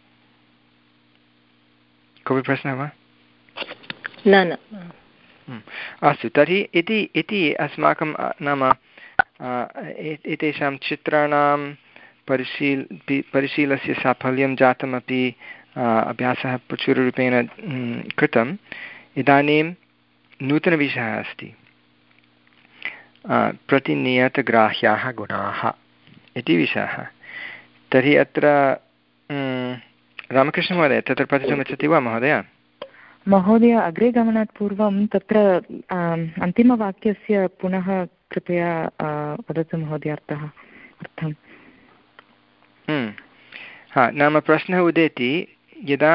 कोऽपि प्रश्नः वा न न अस्तु तर्हि इति इति अस्माकं नाम एतेषां चित्राणां परिशील परिशीलस्य साफल्यं जातमपि अभ्यासः प्रचुररूपेण कृतम् इदानीं नूतनविषयः अस्ति प्रतिनियतग्राह्याः गुणाः इति विषयः तर्हि अत्र रामकृष्णमहोदय तत्र पठितुम् इच्छति वा महोदय महोदय अग्रे गमनात् पूर्वं तत्र अन्तिमवाक्यस्य पुनः कृपया वदतु महोदय अर्थः अर्थं हा नाम प्रश्नः उदेति यदा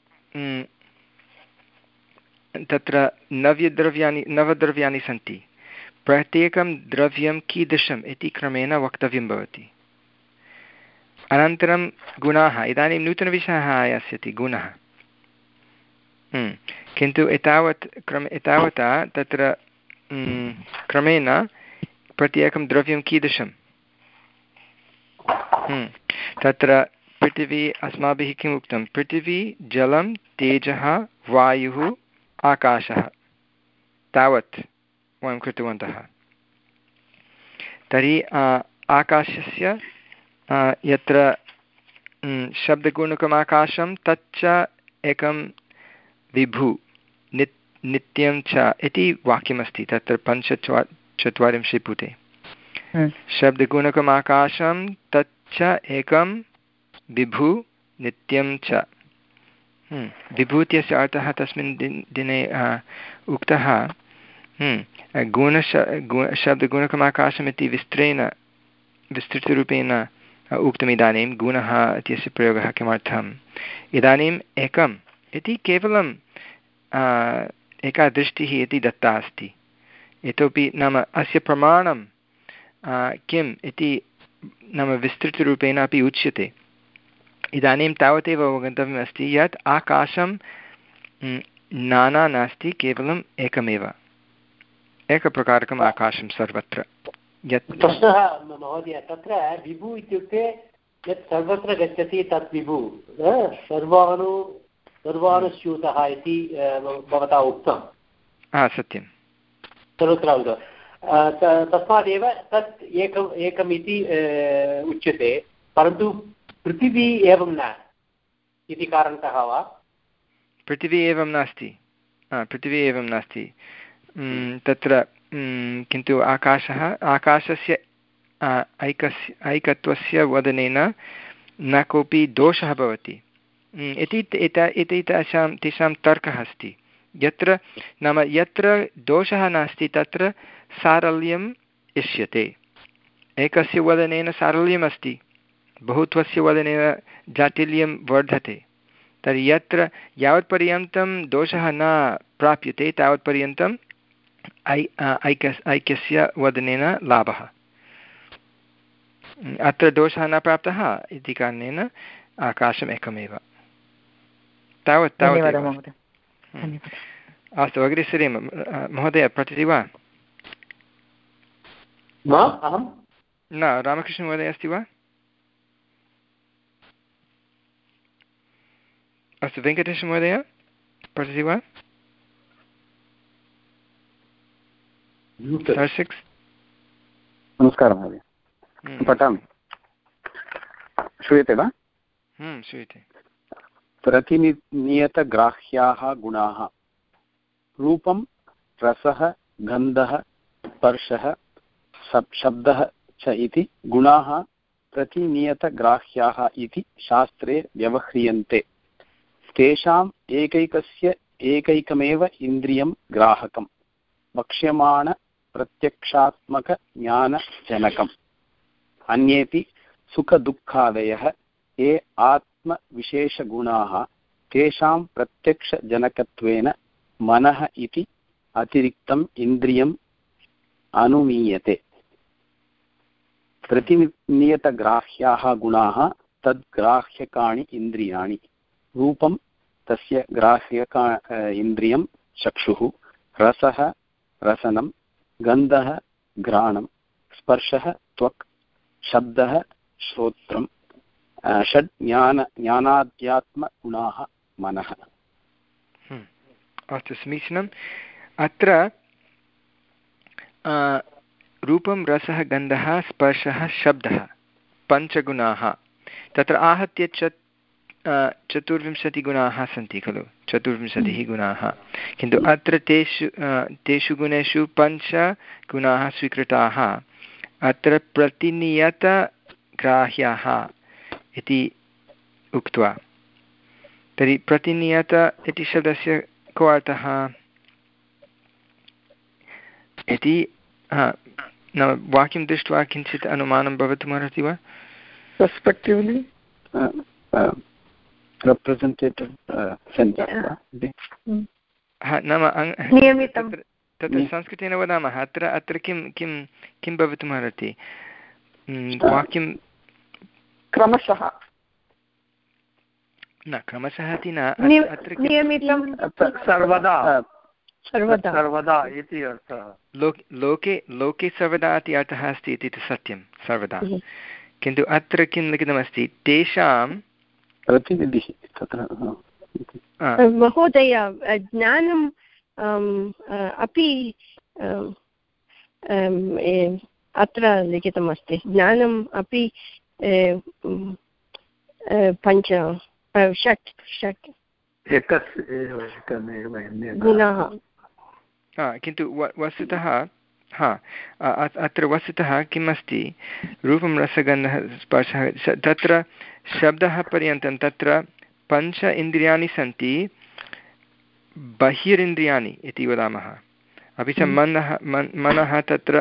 तत्र नवद्रव्याणि नवद्रव्याणि सन्ति प्रत्येकं द्रव्यं कीदृशम् इति क्रमेण वक्तव्यं भवति अनन्तरं गुणाः इदानीं नूतनविषयः आयास्यति गुणः किन्तु एतावत् क्रम एतावता तत्र क्रमेण प्रत्येकं द्रव्यं कीदृशं तत्र पृथिवी अस्माभिः किम् उक्तं पृथिवी जलं तेजः वायुः आकाशः तावत् वयं कृतवन्तः तर्हि आकाशस्य यत्र शब्दगुणकम् आकाशं तच्च एकं विभु नित् नित्यं च इति वाक्यमस्ति तत्र पञ्चचत्वा चत्वारिंशत् पुटे शब्दगुणकम् आकाशं तच्च एकं विभु नित्यं च विभु इत्यस्य अर्थः तस्मिन् दिन दिने उक्तः गुणश गु शब्दगुणकम् आकाशम् इति विस्तरेण विस्तृतरूपेण उक्तमिदानीं गुणः इत्यस्य प्रयोगः किमर्थम् इदानीम् एकम् इति केवलं एका दृष्टिः इति दत्ता अस्ति इतोपि नाम अस्य प्रमाणं किम् इति नाम विस्तृतरूपेण अपि उच्यते इदानीं तावदेव अवगन्तव्यम् अस्ति यत् आकाशं नाना नास्ति केवलम् एकमेव एकप्रकारकम् आकाशं सर्वत्र यत् प्रश्नः महोदय तत्र विभु इत्युक्ते यत् सर्वत्र गच्छति तत् विभु सर्वाणु सर्वानुस्यूतः इति भवता उक्तं हा सत्यं सर्वत्र तस्मादेव तत् एकम् एकमिति उच्यते परन्तु पृथिवी एवं न इति कारणतः वा पृथिवी एवं नास्ति पृथिवी एवं नास्ति तत्र किन्तु आकाशः आकाशस्य ऐकस्य ऐकत्वस्य वदनेन न कोऽपि दोषः भवति इति इति तेषां तेषां तर्कः अस्ति। यत्र नाम यत्र दोषः नास्ति तत्र सारल्यम् इष्यते। एकस्य वदनेन सारल्यमस्ति, बहुत्वस्य वदनेन जाटिल्यं वर्धते। तर्हि यत्र यावत्पर्यन्तं दोषः न प्राप्यते तावत्पर्यन्तम् ऐ ऐक्य ऐक्यस्य वदनेन लाभः। अत्र दोषः न प्राप्तः इति कारणेन आकाशम् एकमेव। तावत् तावत् अस्तु, अग्रे सरेम। महोदय पठति वा? न, रामकृष्णमहोदय अस्ति वा? अस्तु, वेङ्कटेशमहोदय पठति वा? नमस्कारः महोदय, पठामि। श्रूयते वा? श्रूयते। प्रतिनियतग्राह्याः गुणाः रूपं रसः गन्धः स्पर्शः शब्दः च इति गुणाः प्रतिनियतग्राह्याः इति शास्त्रे व्यवह्रियन्ते। तेषाम् एकैकस्य एकैकमेव इन्द्रियं ग्राहकं वक्ष्यमाणप्रत्यक्षात्मकज्ञानजनकम्। अन्येपि सुखदुःखादयः ये आत्मविशेषगुणाः तेषां प्रत्यक्षजनकत्वेन मनः इति अतिरिक्तम् इन्द्रियम् अनुमीयते। प्रतिनियतग्राह्याः गुणाः तद्ग्राह्यकाणि इन्द्रियाणि। रूपं तस्य ग्राह्यका इन्द्रियं चक्षुः, रसः रसनं, गन्धः घ्राणं, स्पर्शः त्वक्, शब्दः श्रोत्रं, षड् ज्ञान ज्ञानाध्यात्मगुणाः मनः। अस्तु, समीचीनम्। अत्र रूपं रसः गन्धः स्पर्शः शब्दः पञ्चगुणाः, तत्र आहत्य च चतुर्विंशतिगुणाः सन्ति खलु, चतुर्विंशतिः गुणाः। किन्तु अत्र तेषु तेषु गुणेषु पञ्चगुणाः स्वीकृताः। अत्र प्रतिनियतग्राह्याः इति उक्त्वा, तर्हि प्रतिनियत इति शब्दस्य को अर्थः इति नाम वाक्यं दृष्ट्वा किञ्चित् अनुमानं भवितुमर्हति वा? Respectively, representative sentence. नाम तत्र संस्कृतेन वदामः, अत्र अत्र किं किं किं भवितुमर्हति? वाक्यं क्रमशः न क्रमशः इति न, अत्र सर्वदा सर्वदा सर्वदा इति अर्थः। लोके लोके सर्वदा इति अर्थः अस्ति इति तु सत्यं, सर्वदा। किन्तु अत्र किं लिखितमस्ति? तेषां प्रतिनिधिः तत्र महोदय ज्ञानम् अपि अत्र लिखितमस्ति। ज्ञानम् अपि पञ्च षट् षट् गुणाः। किन्तु वस्तुतः हा अत्र वस्तुतः किम् अस्ति? रूपं रसगन्धः स्पर्शः, तत्र शब्दः पर्यन्तं तत्र पञ्च इन्द्रियाणि सन्ति, बहिरिन्द्रियाणि इति वदामः। अपि च मनः मनः तत्र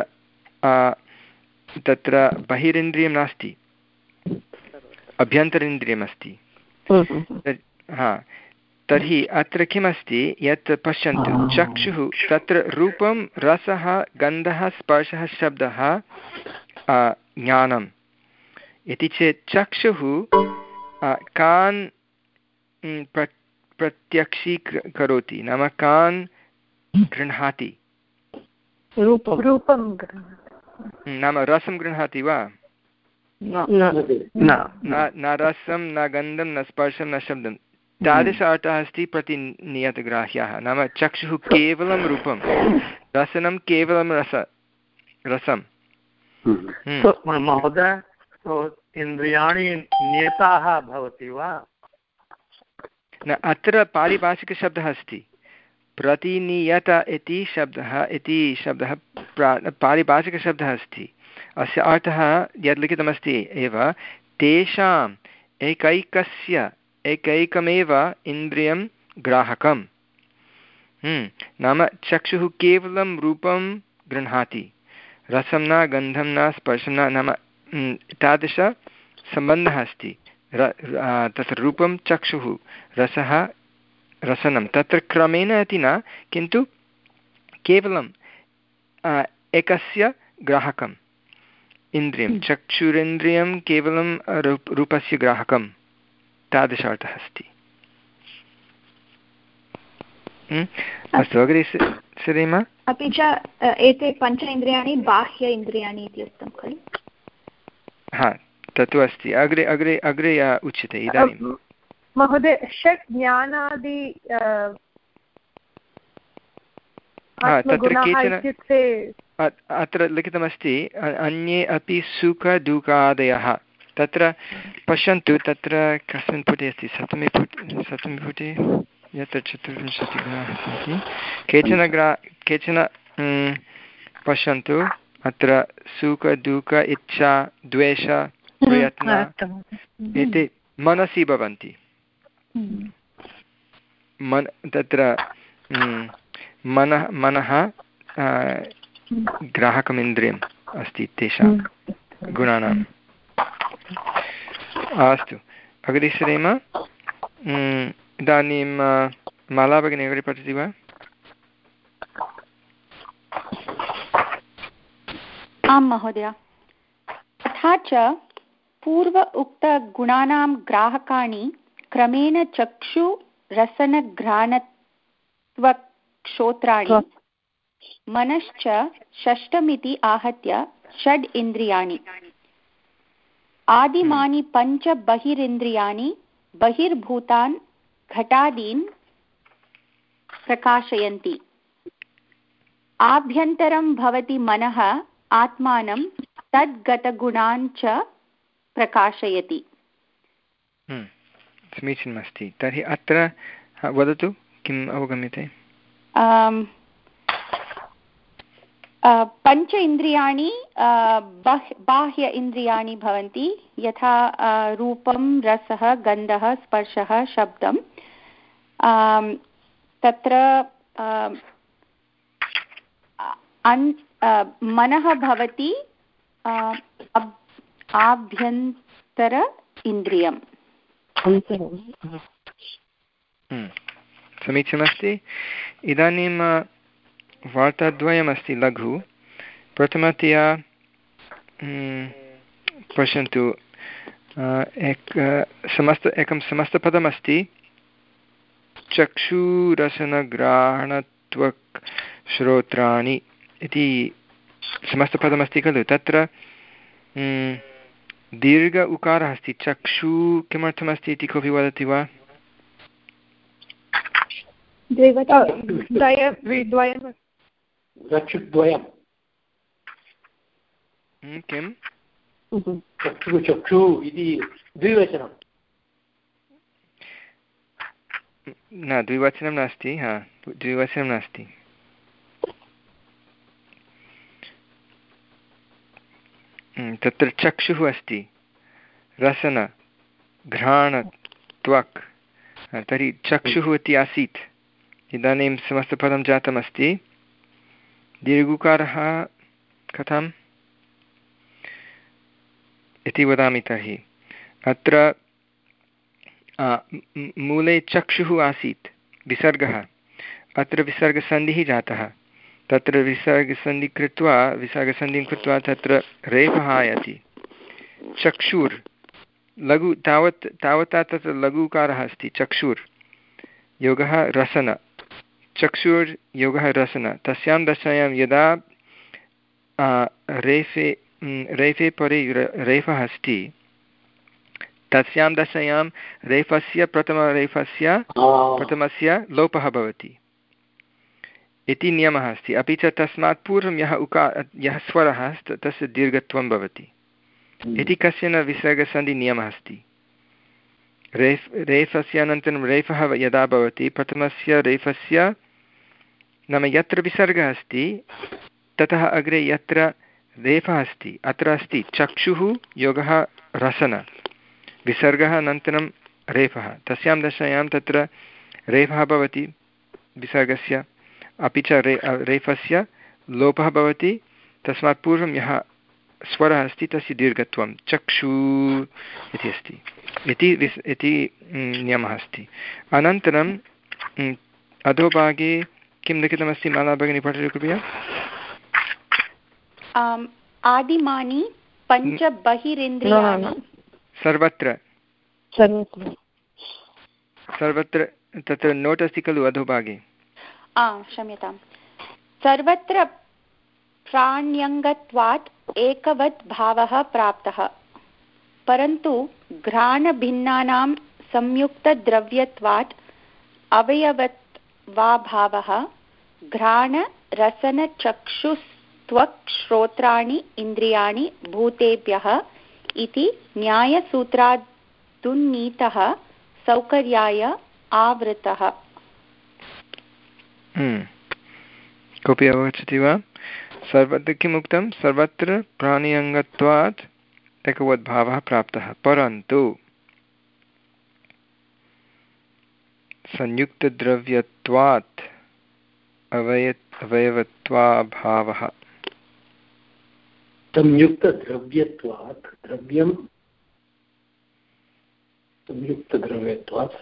तत्र बहिरिन्द्रियं नास्ति, अभ्यन्तरेन्द्रियमस्ति। हा, तर्हि अत्र किमस्ति यत् पश्यन्तु, चक्षुः तत्र रूपं रसः गन्धः स्पर्शः शब्दः ज्ञानम् इति चेत् चक्षुः कान् प्र प्रत्यक्षीकरोति, नाम कान् गृह्णाति? रूपं नाम रसं गृह्णाति वा? न रसं न गन्धं न स्पर्शं न शब्दं। तादृश अर्थः अस्ति प्रतिनियतग्राह्यः। नाम चक्षुः केवलं रूपं, रसनं केवलं रस रसं। महोदय, इन्द्रियाणि नियताः भवति वा? न, अत्र पारिभाषिकशब्दः अस्ति। प्रतिनियत इति शब्दः इति शब्दः पारिभाषिकशब्दः अस्ति। अस्य अर्थः यद् लिखितमस्ति एव तेषाम् एकैकस्य एकैकमेव इन्द्रियं ग्राहकं। नाम चक्षुः केवलं रूपं गृह्णाति, रसं न, गन्धं न, स्पर्शं न, नाम तादृशसम्बन्धः अस्ति। तत्र रूपं चक्षुः, रसः रसनं, तत्र क्रमेण इति न, किन्तु केवलं एकस्य ग्राहकम् इन्द्रियं, चक्षुरिन्द्रियं केवलं रूप रूपस्य ग्राहकं, तादृशार्थः अस्ति। अस्तु, अग्रे सरेम। अपि च एते पञ्च इन्द्रियाणि बाह्य इन्द्रियाणि इति उक्तं खलु? हा, तत्तु अस्ति। अग्रे अग्रे अग्रे उच्यते इदानीं महोदय, षट् ज्ञानादि तत्र केचन अत्र लिखितमस्ति अन्ये अपि सुखदुःखादयः। तत्र पश्यन्तु, तत्र कस्मिन् पुटे अस्ति? सप्तमे पुटे सप्तमे पुटे यत्र चतुर्विंशतिगुणाः सन्ति। केचन ग्रा केचन पश्यन्तु, अत्र सुख दुःख इच्छा द्वेष प्रयत्न एते मनसि भवन्ति। मन तत्र मनः मनः ग्राहकमिन्द्रियम् अस्ति तेषां गुणानाम्। अस्तु, अग्रे सरेम। इदानीं माला भगिनी अग्रे पठति वा? आं महोदय। तथा च पूर्व उक्तगुणानां ग्राहकाणि क्रमेण चक्षु रसनघ्राणत्वक्षोत्राणि मनश्च षष्ठमिति आहत्य षड् इन्द्रियाणि। आदिमानि पञ्च बहिरिन्द्रियाणि बहिर्भूतान् घटादीन् प्रकाशयन्ति। आभ्यन्तरं भवति मनः आत्मानं तद्गतगुणान् च प्रकाशयति। समीचीनमस्ति। तर्हि अत्र वदतु, किम् अवगम्यते? पञ्च इन्द्रियाणि बाह्य इन्द्रियाणि भवन्ति, यथा रूपं, रसः, गन्धः, स्पर्शः, शब्दं। तत्र मनः भवति आभ्यन्तर इन्द्रियम्। समीचीनमस्ति। इदानीं वार्ताद्वयमस्ति लघु। प्रथमतया पश्यन्तु, एक समस्त एकं समस्तपदमस्ति, चक्षुरसनग्रहणत्वक् श्रोत्राणि इति समस्तपदमस्ति खलु। तत्र दीर्घ उकारः अस्ति। चक्षु किमर्थमस्ति इति कोऽपि वदति वा? किं चक्षु चक्षु इति द्विवचनं न, द्विवचनं नास्ति। हा, द्विवचनं नास्ति। तत्र चक्षुः अस्ति, रसन घ्राण त्वक्। तर्हि चक्षुः इति आसीत्, इदानीं समस्तपदं जातमस्ति। दीर्घुकारः कथम् इति वदामि। तर्हि अत्र मूले चक्षुः आसीत्, विसर्गः, अत्र विसर्गसन्धिः जातः। तत्र विसर्गसन्धिं कृत्वा विसर्गसन्धिं कृत्वा तत्र रेफः आयाति। चक्षुर् लघु तावत् तावता तत्र लघुकारः अस्ति। चक्षुर् योगः रसन, चक्षुर् योगः रसन। तस्यां दशायां यदा रेफे रेफे परे रेफः अस्ति, तस्यां दशायां रेफस्य प्रथमरेफस्य प्रथमस्य लोपः भवति इति नियमः अस्ति। अपि च तस्मात् पूर्वं यः उकार यः स्वरः तस्य दीर्घत्वं भवति इति कश्चन विसर्गसन्धिनियमः अस्ति। रेफ् रेफस्य अनन्तरं रेफः यदा भवति, प्रथमस्य रेफस्य नाम यत्र विसर्गः अस्ति ततः अग्रे यत्र रेफः अस्ति अत्र अस्ति चक्षुः योगः रसन विसर्गः अनन्तरं रेफः तस्यां दशायां तत्र रेफः भवति विसर्गस्य अपि च रे रेफस्य लोपः भवति तस्मात् पूर्वं यः स्वरः अस्ति तस्य दीर्घत्वं चक्षु इति अस्ति इति विस् इति नियमः अस्ति। अनन्तरं अधोभागे किं लिखितमस्ति माला भगिनी पठतु कृपया। आदिमानि पञ्च बहिरिन्द्रियाणि सर्वत्र सर्वत्र तत्र नोट् अस्ति खलु अधोभागे। क्षम्यतां सर्वत्र प्राण्यङ्गत्वात् एकवत् भावः प्राप्तः परन्तु घ्राणभिन्नानां संयुक्तद्रव्यत्वात् अवयवत् वा भावः घ्राणरसनचक्षुस्त्वक्श्रोत्राणि इन्द्रियाणि भूतेभ्यः इति न्यायसूत्रादुन्नीतः सौकर्याय आवृतः। कोऽपि अवगच्छति वा? सर्वत्र किम् उक्तं? सर्वत्र प्राण्यङ्गत्वात् एकवद्भावः प्राप्तः परन्तु संयुक्तद्रव्यत्वात् अवय अवयवत्वाभावः। संयुक्तद्रव्यत्वात् द्रव्यं संयुक्तद्रव्यत्वात्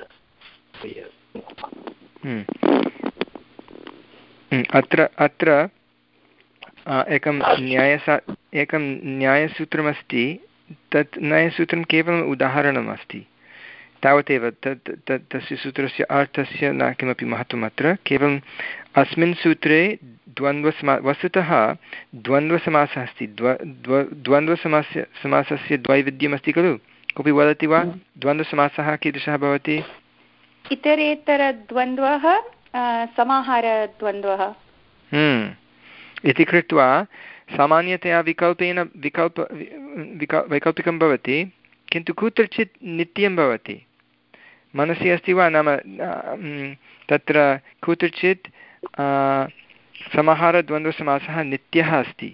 अत्र अत्र एकं न्यायसा एकं न्यायसूत्रमस्ति तत् न्यायसूत्रं केवलम् उदाहरणम् अस्ति तावदेव तत् तत् तस्य सूत्रस्य अर्थस्य न किमपि महत्त्वम् अत्र केवलम् अस्मिन् सूत्रे द्वन्द्वसमा वस्तुतः द्वन्द्वसमासः अस्ति द्व द्व द्वन्द्वसमासस्य समासस्य द्वैविध्यमस्ति खलु कोऽपि वदति वा द्वन्द्वसमासः कीदृशः भवति? इतरेतरद्वन्द्वः समाहारद्वन्द्वः इति कृत्वा सामान्यतया विकल्पेन विकल्प वैकल्पिकं भवति किन्तु कुत्रचित् नित्यं भवति मनसि अस्ति वा नाम तत्र कुत्रचित् समाहारद्वन्द्वसमासः नित्यः अस्ति।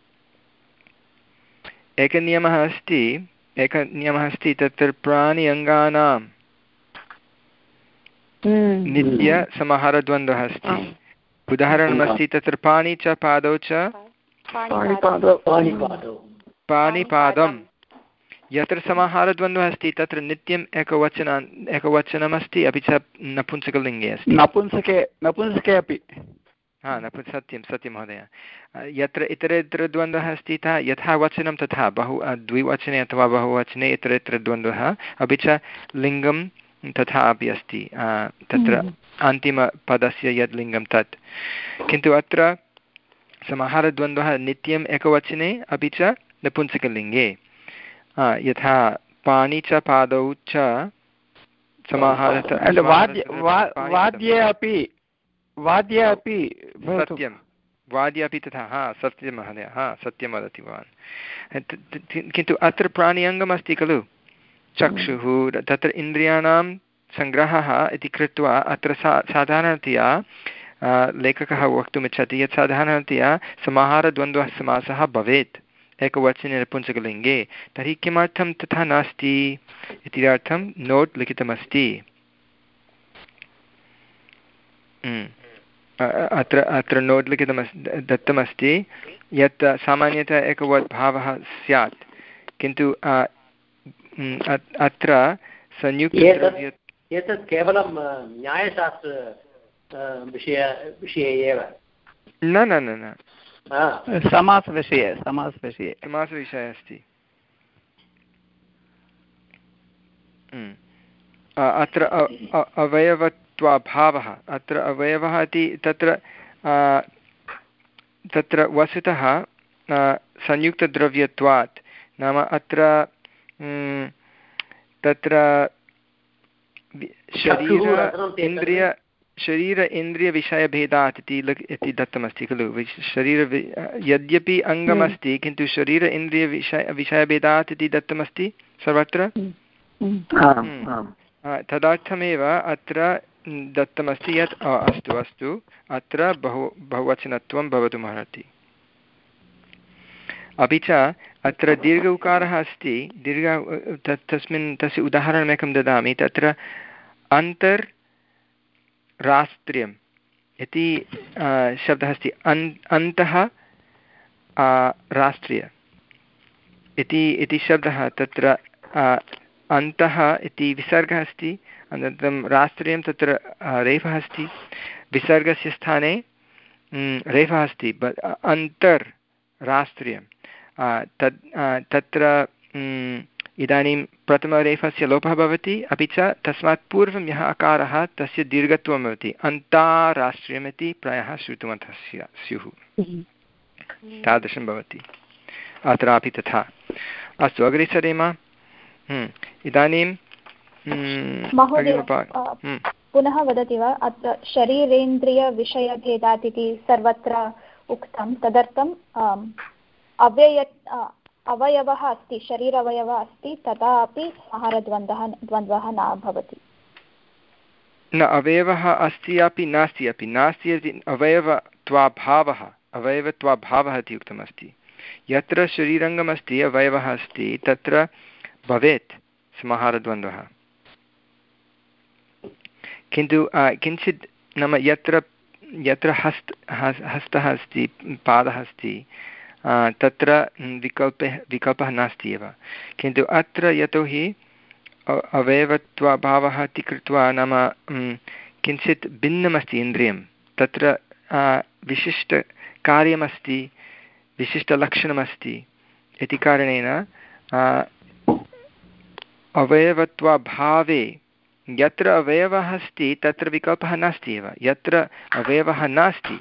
एकः नियमः अस्ति एकः नियमः अस्ति तत्र प्राणि अङ्गानां नित्यसमाहारद्वन्द्वः अस्ति। उदाहरणमस्ति तत्र पाणि च पादौ च पाणिपादं यत्र समाहारद्वन्द्वः अस्ति तत्र नित्यम् एकवचन एकवचनमस्ति अपि च नपुंसकलिङ्गे अस्ति नपुंसके नपुंसके अपि हा नपु सत्यं सत्यं महोदय यत्र इतरेतरद्वन्द्वः अस्ति तथा यथा वचनं तथा बहु द्विवचने अथवा बहुवचने इतरेतरद्वन्द्वः अपि च लिङ्गं तथा अपि अस्ति तत्र अन्तिमपदस्य यद् लिङ्गं तत् किन्तु अत्र समाहारद्वन्द्वः नित्यम् एकवचने अपि च नपुंसकलिङ्गे यथा पाणि च पादौ च समाहारः वाद्ये अपि वाद्ये अपि सत्यं वाद्ये अपि तथा हा सत्यं महोदय हा सत्यं वदति भवान् किन्तु अत्र प्राणि अङ्गमस्ति खलु चक्षुः तत्र इन्द्रियाणां सङ्ग्रहः इति कृत्वा अत्र सा साधारणतया लेखकः वक्तुमिच्छति यत् साधारणतया समाहारद्वन्द्वः समासः भवेत् एकवचने नपुंसकलिङ्गे तर्हि किमर्थं तथा नास्ति इति अर्थं नोट् लिखितमस्ति। अत्र अत्र नोट् लिखितमस्ति दत्तमस्ति यत् सामान्यतः एकवद्भावः स्यात् किन्तु अत्र संयुक्तद्रव्य एतत् केवलं न्यायशास्त्र विषय विषये एव न न न न समासविषये समासविषये समासविषये अस्ति। अत्र अवयवत्वाभावः अत्र अवयवः इति तत्र तत्र वस्तुतः संयुक्तद्रव्यत्वात् नाम अत्र तत्र शरीर इन्द्रिय शरीर इन्द्रियविषयभेदात् इति इति दत्तमस्ति खलु शरीर यद्यपि अङ्गमस्ति किन्तु शरीर इन्द्रियविषय विषयभेदात् इति दत्तमस्ति सर्वत्र तदर्थमेव अत्र दत्तमस्ति यत् अस्तु अस्तु अत्र बहु बहुवचनत्वं भवितुमर्हति। अपि च अत्र दीर्घ उकारः अस्ति दीर्घ तत् तस्मिन् तस्य उदाहरणमेकं ददामि तत्र अन्तर् राष्ट्रियम् इति शब्दः अस्ति अन् अन्तः राष्ट्रिय इति इति शब्दः तत्र अन्तः इति विसर्गः अस्ति अनन्तरं राष्ट्रियं तत्र रेफः अस्ति विसर्गस्य स्थाने रेफः अस्ति अन्तर् राष्ट्रियं तत् तत्र इदानीं प्रथमरेफस्य लोपः भवति अपि च तस्मात् पूर्वं यः अकारः तस्य दीर्घत्वं भवति अन्ताराष्ट्रियम् इति प्रायः श्रुतवन्तः स्युः तादृशं भवति अत्रापि तथा अस्तु अग्रे सरेम इदानीं पुनः वदति वा अत्र शरीरेन्द्रियविषयभेदात् इति सर्वत्र उक्तं तदर्थम् अव्यय अवयवः अस्ति शरीर अवयवः अस्ति तथापि आहारद्वन्द्वः द्वन्द्वः न भवति न अवयवः अस्ति अपि नास्ति अपि नास्ति इति अवयवत्वाभावः अवयवत्वाभावः इति उक्तमस्ति यत्र शरीरङ्गमस्ति अवयवः अस्ति तत्र भवेत् समाहारद्वन्द्वः किन्तु किञ्चित् नाम यत्र यत्र हस्त हस्तः अस्ति पादः अस्ति तत्र विकल्पः विकल्पः नास्ति एव किन्तु अत्र यतोहि अवयवत्वाभावः इति कृत्वा नाम किञ्चित् भिन्नमस्ति इन्द्रियं तत्र विशिष्टकार्यमस्ति विशिष्टलक्षणमस्ति इति कारणेन अवयवत्वाभावे यत्र अवयवः अस्ति तत्र विकल्पः नास्ति एव यत्र अवयवः नास्ति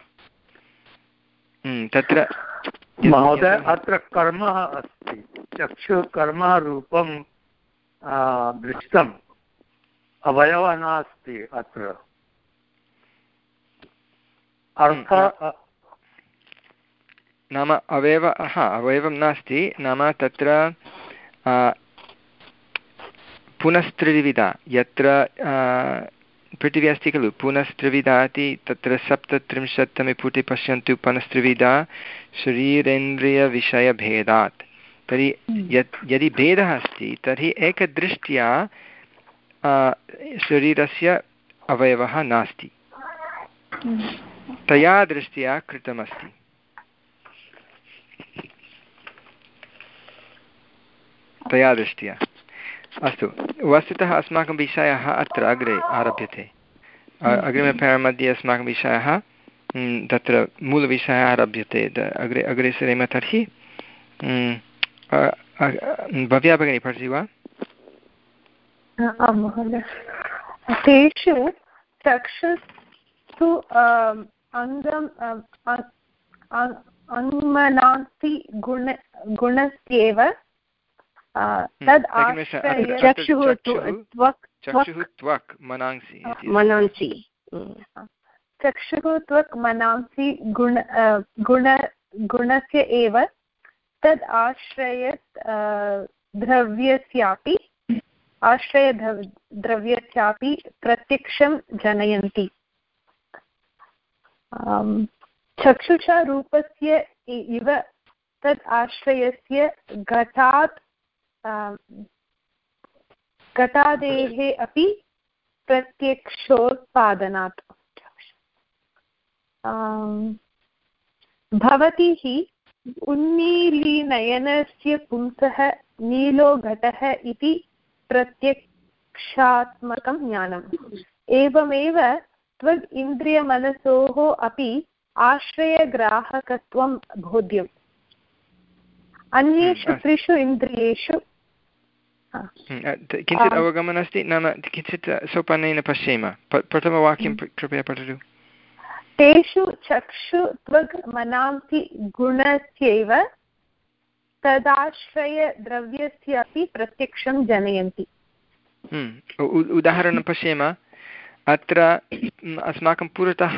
तत्र महोदय अत्र कर्म अस्ति चक्षुः कर्म रूपं दृष्टम् अवयवः नास्ति अत्र अर्थ नाम अवयव हा अवयवं नास्ति नाम तत्र पुनस्त्रिविधा यत्र पृथिवी अस्ति खलु पुनस्त्रिविधा इति तत्र सप्तत्रिंशत्तमे पुटे पश्यन्तु पुनस्त्रिविधा शरीरेन्द्रियविषयभेदात् तर्हि यत् यदि भेदः अस्ति तर्हि एकदृष्ट्या शरीरस्य अवयवः नास्ति तया दृष्ट्या कृतमस्ति तया दृष्ट्या अस्तु वस्तुतः अस्माकं विषयः अत्र अग्रे आरभ्यते अग्रिममध्ये अस्माकं विषयः तत्र मूलविषयः आरभ्यते अग्रे अग्रे सरेम तर्हि भव्या भगिनी पठति वा आं महोदय तेषु चक्षुस्तु अङ्गम् अन्मनांसि गुण गुणस्येव तद् चक्षुः त्वक् मनांसि मनांसि चक्षुः त्वक् मनांसि गुण गुण गुणस्य एव तद् आश्रयत् द्रव्यस्यापि आश्रय द्रव्यस्यापि प्रत्यक्षं जनयन्ति चक्षुषा रूपस्य इव तद् आश्रयस्य घटात् घटादेः अपि प्रत्यक्षोत्पादनात् भवति हि उन्मीलिनयनस्य पुंसः नीलो घटः इति प्रत्यक्षात्मकं ज्ञानम् एवमेव त्वद् इन्द्रियमनसोः अपि आश्रयग्राहकत्वं बोध्यम् अन्येषु त्रिषु इन्द्रियेषु किञ्चित् अवगमनम् अस्ति नाम किञ्चित् सोपानेन पश्येम प्रथमवाक्यं कृपया पठतु तेषु चक्षु त्वग् मनांसि गुणस्यैव तदाश्रयद्रव्यस्यापि प्रत्यक्षं जनयन्ति उदाहरणं पश्येम अत्र अस्माकं पुरतः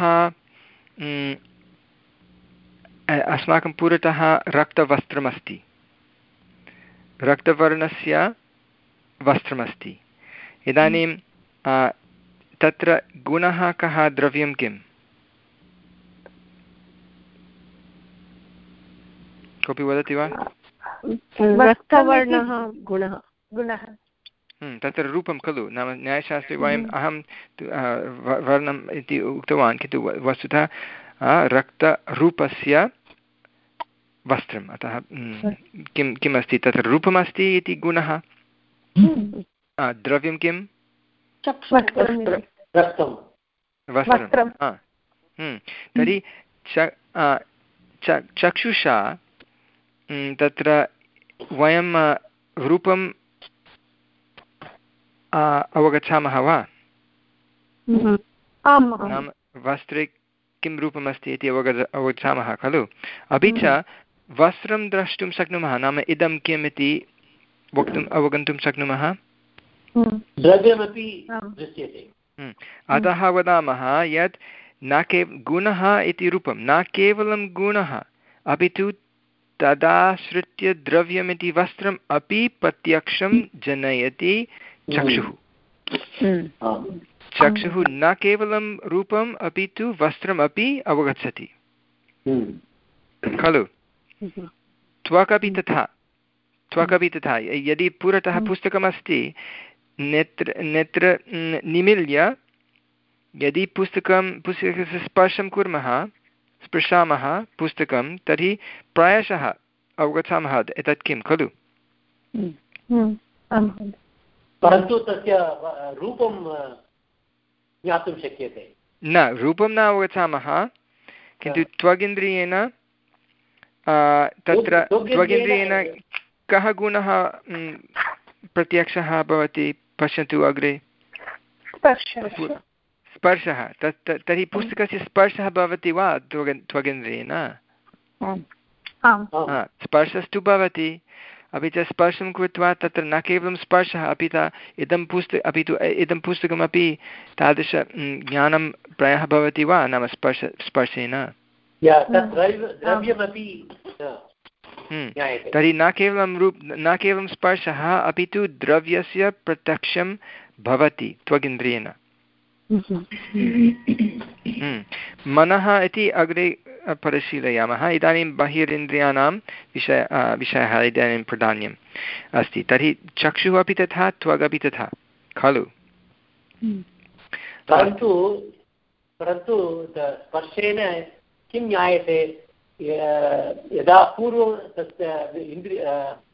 अस्माकं पुरतः रक्तवस्त्रमस्ति रक्तवर्णस्य वस्त्रमस्ति इदानीं तत्र गुणः कः द्रव्यं किम् कोऽपि वदति वा? रक्तवर्णः गुणः गुणः तत्र रूपं खलु, नाम न्यायशास्त्रे वयम् अहं वर्णम् इति उक्तवान्, किन्तु वस्तुतः रक्तरूपस्य वस्त्रम्, अतः किं किम् अस्ति तत्र रूपमस्ति इति गुणः, द्रव्यं किं वस्त्रं। तर्हि चक्षुषा तत्र वयं रूपं अवगच्छामः वा? नाम वस्त्रे किं रूपमस्ति इति अवगच्छ अवगच्छामः खलु। अपि च वस्त्रं द्रष्टुं शक्नुमः, नाम इदं किम् इति वक्तुम् अवगन्तुं शक्नुमः। द्रव्यमपि दृश्यते। अतः वदामः यत् न केव गुणः इति रूपं न केवलं गुणः, अपि तु तदाश्रित्य द्रव्यमिति वस्त्रम् अपि प्रत्यक्षं जनयति चक्षुः। चक्षुः न केवलं रूपम् अपि तु वस्त्रमपि अवगच्छति खलु। त्वकपि तथा, त्वकपि तथा। यदि पुरतः पुस्तकमस्ति, नेत्र नेत्र निमील्य यदि पुस्तकं पुस्तकस्य स्पर्शं कुर्मः, स्पृशामः पुस्तकं, तर्हि प्रायशः अवगच्छामः एतत् किं खलु। परन्तु तस्य रूपं ज्ञातुं शक्यते न, रूपं न अवगच्छामः, किन्तु त्वगिन्द्रियेण तत्र त्वगिन्द्रियेण कः गुणः प्रत्यक्षः भवति पश्यन्तु अग्रे। स्पर्शः। तत् तर्हि पुस्तकस्य स्पर्शः भवति वा त्वगिन्द्रियेण? स्पर्शस्तु भवति, अपि च स्पर्शं कृत्वा तत्र न केवलं स्पर्शः, अपि च इदं पुस्तक अपि तु इदं पुस्तकमपि तादृश ज्ञानं प्रायः भवति वा, नाम स्पर्श स्पर्शेन। तर्हि न केवलं रूप न केवलं स्पर्शः, अपि तु द्रव्यस्य प्रत्यक्षं भवति त्वगिन्द्रियेण। मनः इति अग्रे परिशीलयामः। इदानीं बहिरिन्द्रियाणां विषय विषयः इदानीं प्राधान्यम् अस्ति। तर्हि चक्षुः अपि तथा, त्वगपि तथा खलु। परन्तु परन्तु स्पर्शेन किं ज्ञायते? यदा पूर्वं तस्य इन्द्रिय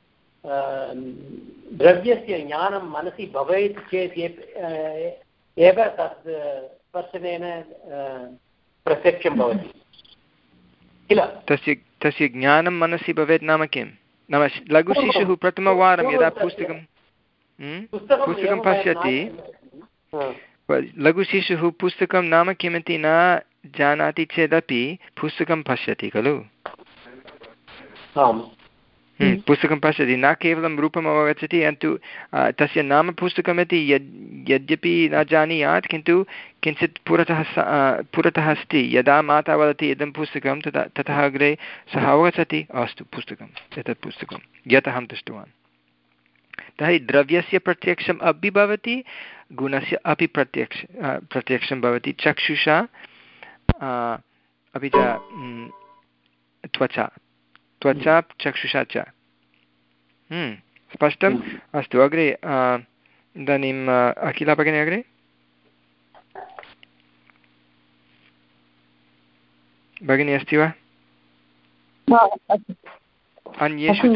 द्रव्यस्य ज्ञानं मनसि भवेत् चेत् एव तत् स्पर्शनेन प्रत्यक्षं भवति किल। तस्य तस्य ज्ञानं मनसि भवेत् नाम किं? नाम लघुशिशुः प्रथमवारं यदा पुस्तकं पुस्तकं पश्यति, लघुशिशुः पुस्तकं नाम किमिति न जानाति चेदपि पुस्तकं पश्यति खलु। पुस्तकं पश्यति, न केवलं रूपम् अवगच्छति, किन्तु तस्य नाम पुस्तकमिति यद् यद्यपि न जानीयात्, किन्तु किञ्चित् पुरतः पुरतः अस्ति। यदा माता वदति इदं पुस्तकं, तदा ततः अग्रे सः अवगच्छति, अस्तु पुस्तकम्, एतत् पुस्तकं यत् अहं दृष्टवान्। तर्हि द्रव्यस्य प्रत्यक्षम् अपि भवति, गुणस्य अपि प्रत्यक्ष प्रत्यक्षं भवति चक्षुषा अपि च त्वचा त्वचा चक्षुषा च। स्पष्टम्? अस्तु, अग्रे इदानीम् अखिला भगिनी अग्रे। भगिनी अस्ति वा? अन्येषु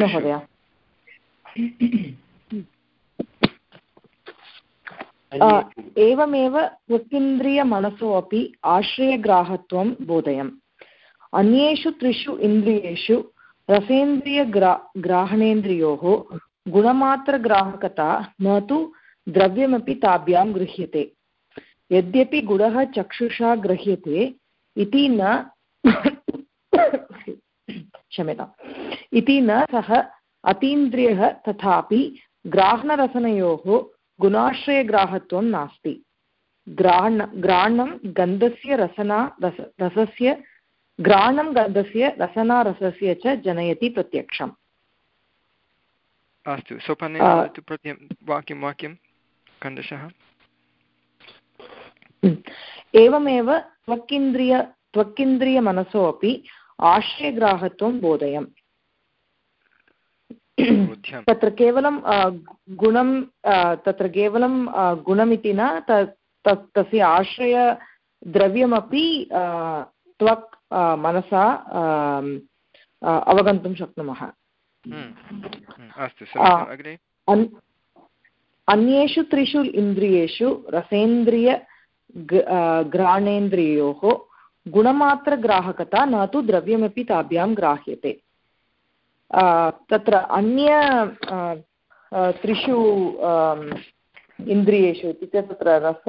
एवमेव त्वकिन्द्रियमनसो अपि आश्रयग्राहत्वं बोधयम्। अन्येषु त्रिषु इन्द्रियेषु रसेन्द्रियग्रा ग्राहणेन्द्रियोः गुणमात्रग्राहकता न तु द्रव्यमपि ताभ्यां गृह्यते। यद्यपि गुणः चक्षुषा गृह्यते इति न क्षम्यताम् इति न सः अतीन्द्रियः, तथापि ग्राहणरसनयोः गुणाश्रयग्राहत्वं नास्ति। ग्राहण ग्राहणं गन्धस्य रसना रस रसस्य ग्राहणं गन्धस्य रसनारसस्य च जनयति प्रत्यक्षम्। अस्तु, सोपाने प्रत्ययं वाक्यं वाक्यं खण्डशः। एवमेव त्वकिन्द्रिय त्वकिन्द्रियमनसो अपि आश्रयग्राहत्वं बोधयम्। तत्र केवलं गुणं तत्र केवलं गुणमिति न तस्य आश्रयद्रव्यमपि त्वक् मनसा अवगन्तुं शक्नुमः। अन्येषु त्रिषु इन्द्रियेषु रसेन्द्रिय घ्राणेन्द्रियोः गुणमात्रग्राहकता न तु द्रव्यमपि ताभ्यां ग्राह्यते। तत्र अन्य त्रिषु इन्द्रियेषु इत्युक्ते तत्र रस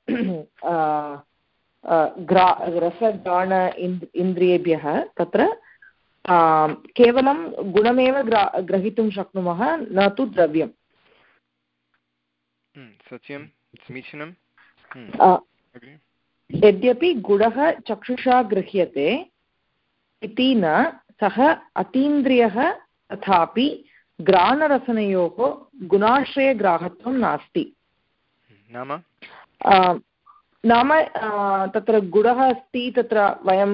ग्रा रसघ्राण इन्द्रियेभ्यः तत्र केवलं गुणमेव ग्रा ग्रहीतुं शक्नुमः न तु द्रव्यम्। सत्यं समीचीनं। यद्यपि गुणः चक्षुषा गृह्यते इति न सः अतीन्द्रियः तथापि घ्राणरसनयोः गुणाश्रयग्राहत्वं नास्ति। नाम नाम तत्र गुणः अस्ति, तत्र वयं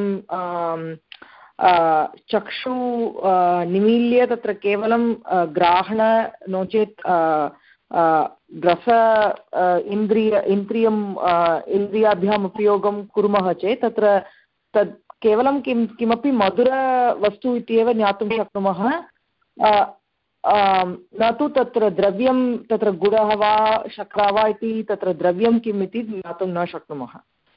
चक्षु निमील्य तत्र केवलं ग्राहण नो चेत् रस इन्द्रिय इन्द्रियम् इन्द्रियाभ्याम् उपयोगं कुर्मः चेत् तत्र तद् केवलं किं किमपि मधुरवस्तु इत्येव ज्ञातुं शक्नुमः, न तु तत्र द्रव्यं तत्र गुडः वा शर्करा वा इति तत्र द्रव्यं किम् इति ज्ञातुं न शक्नुमः।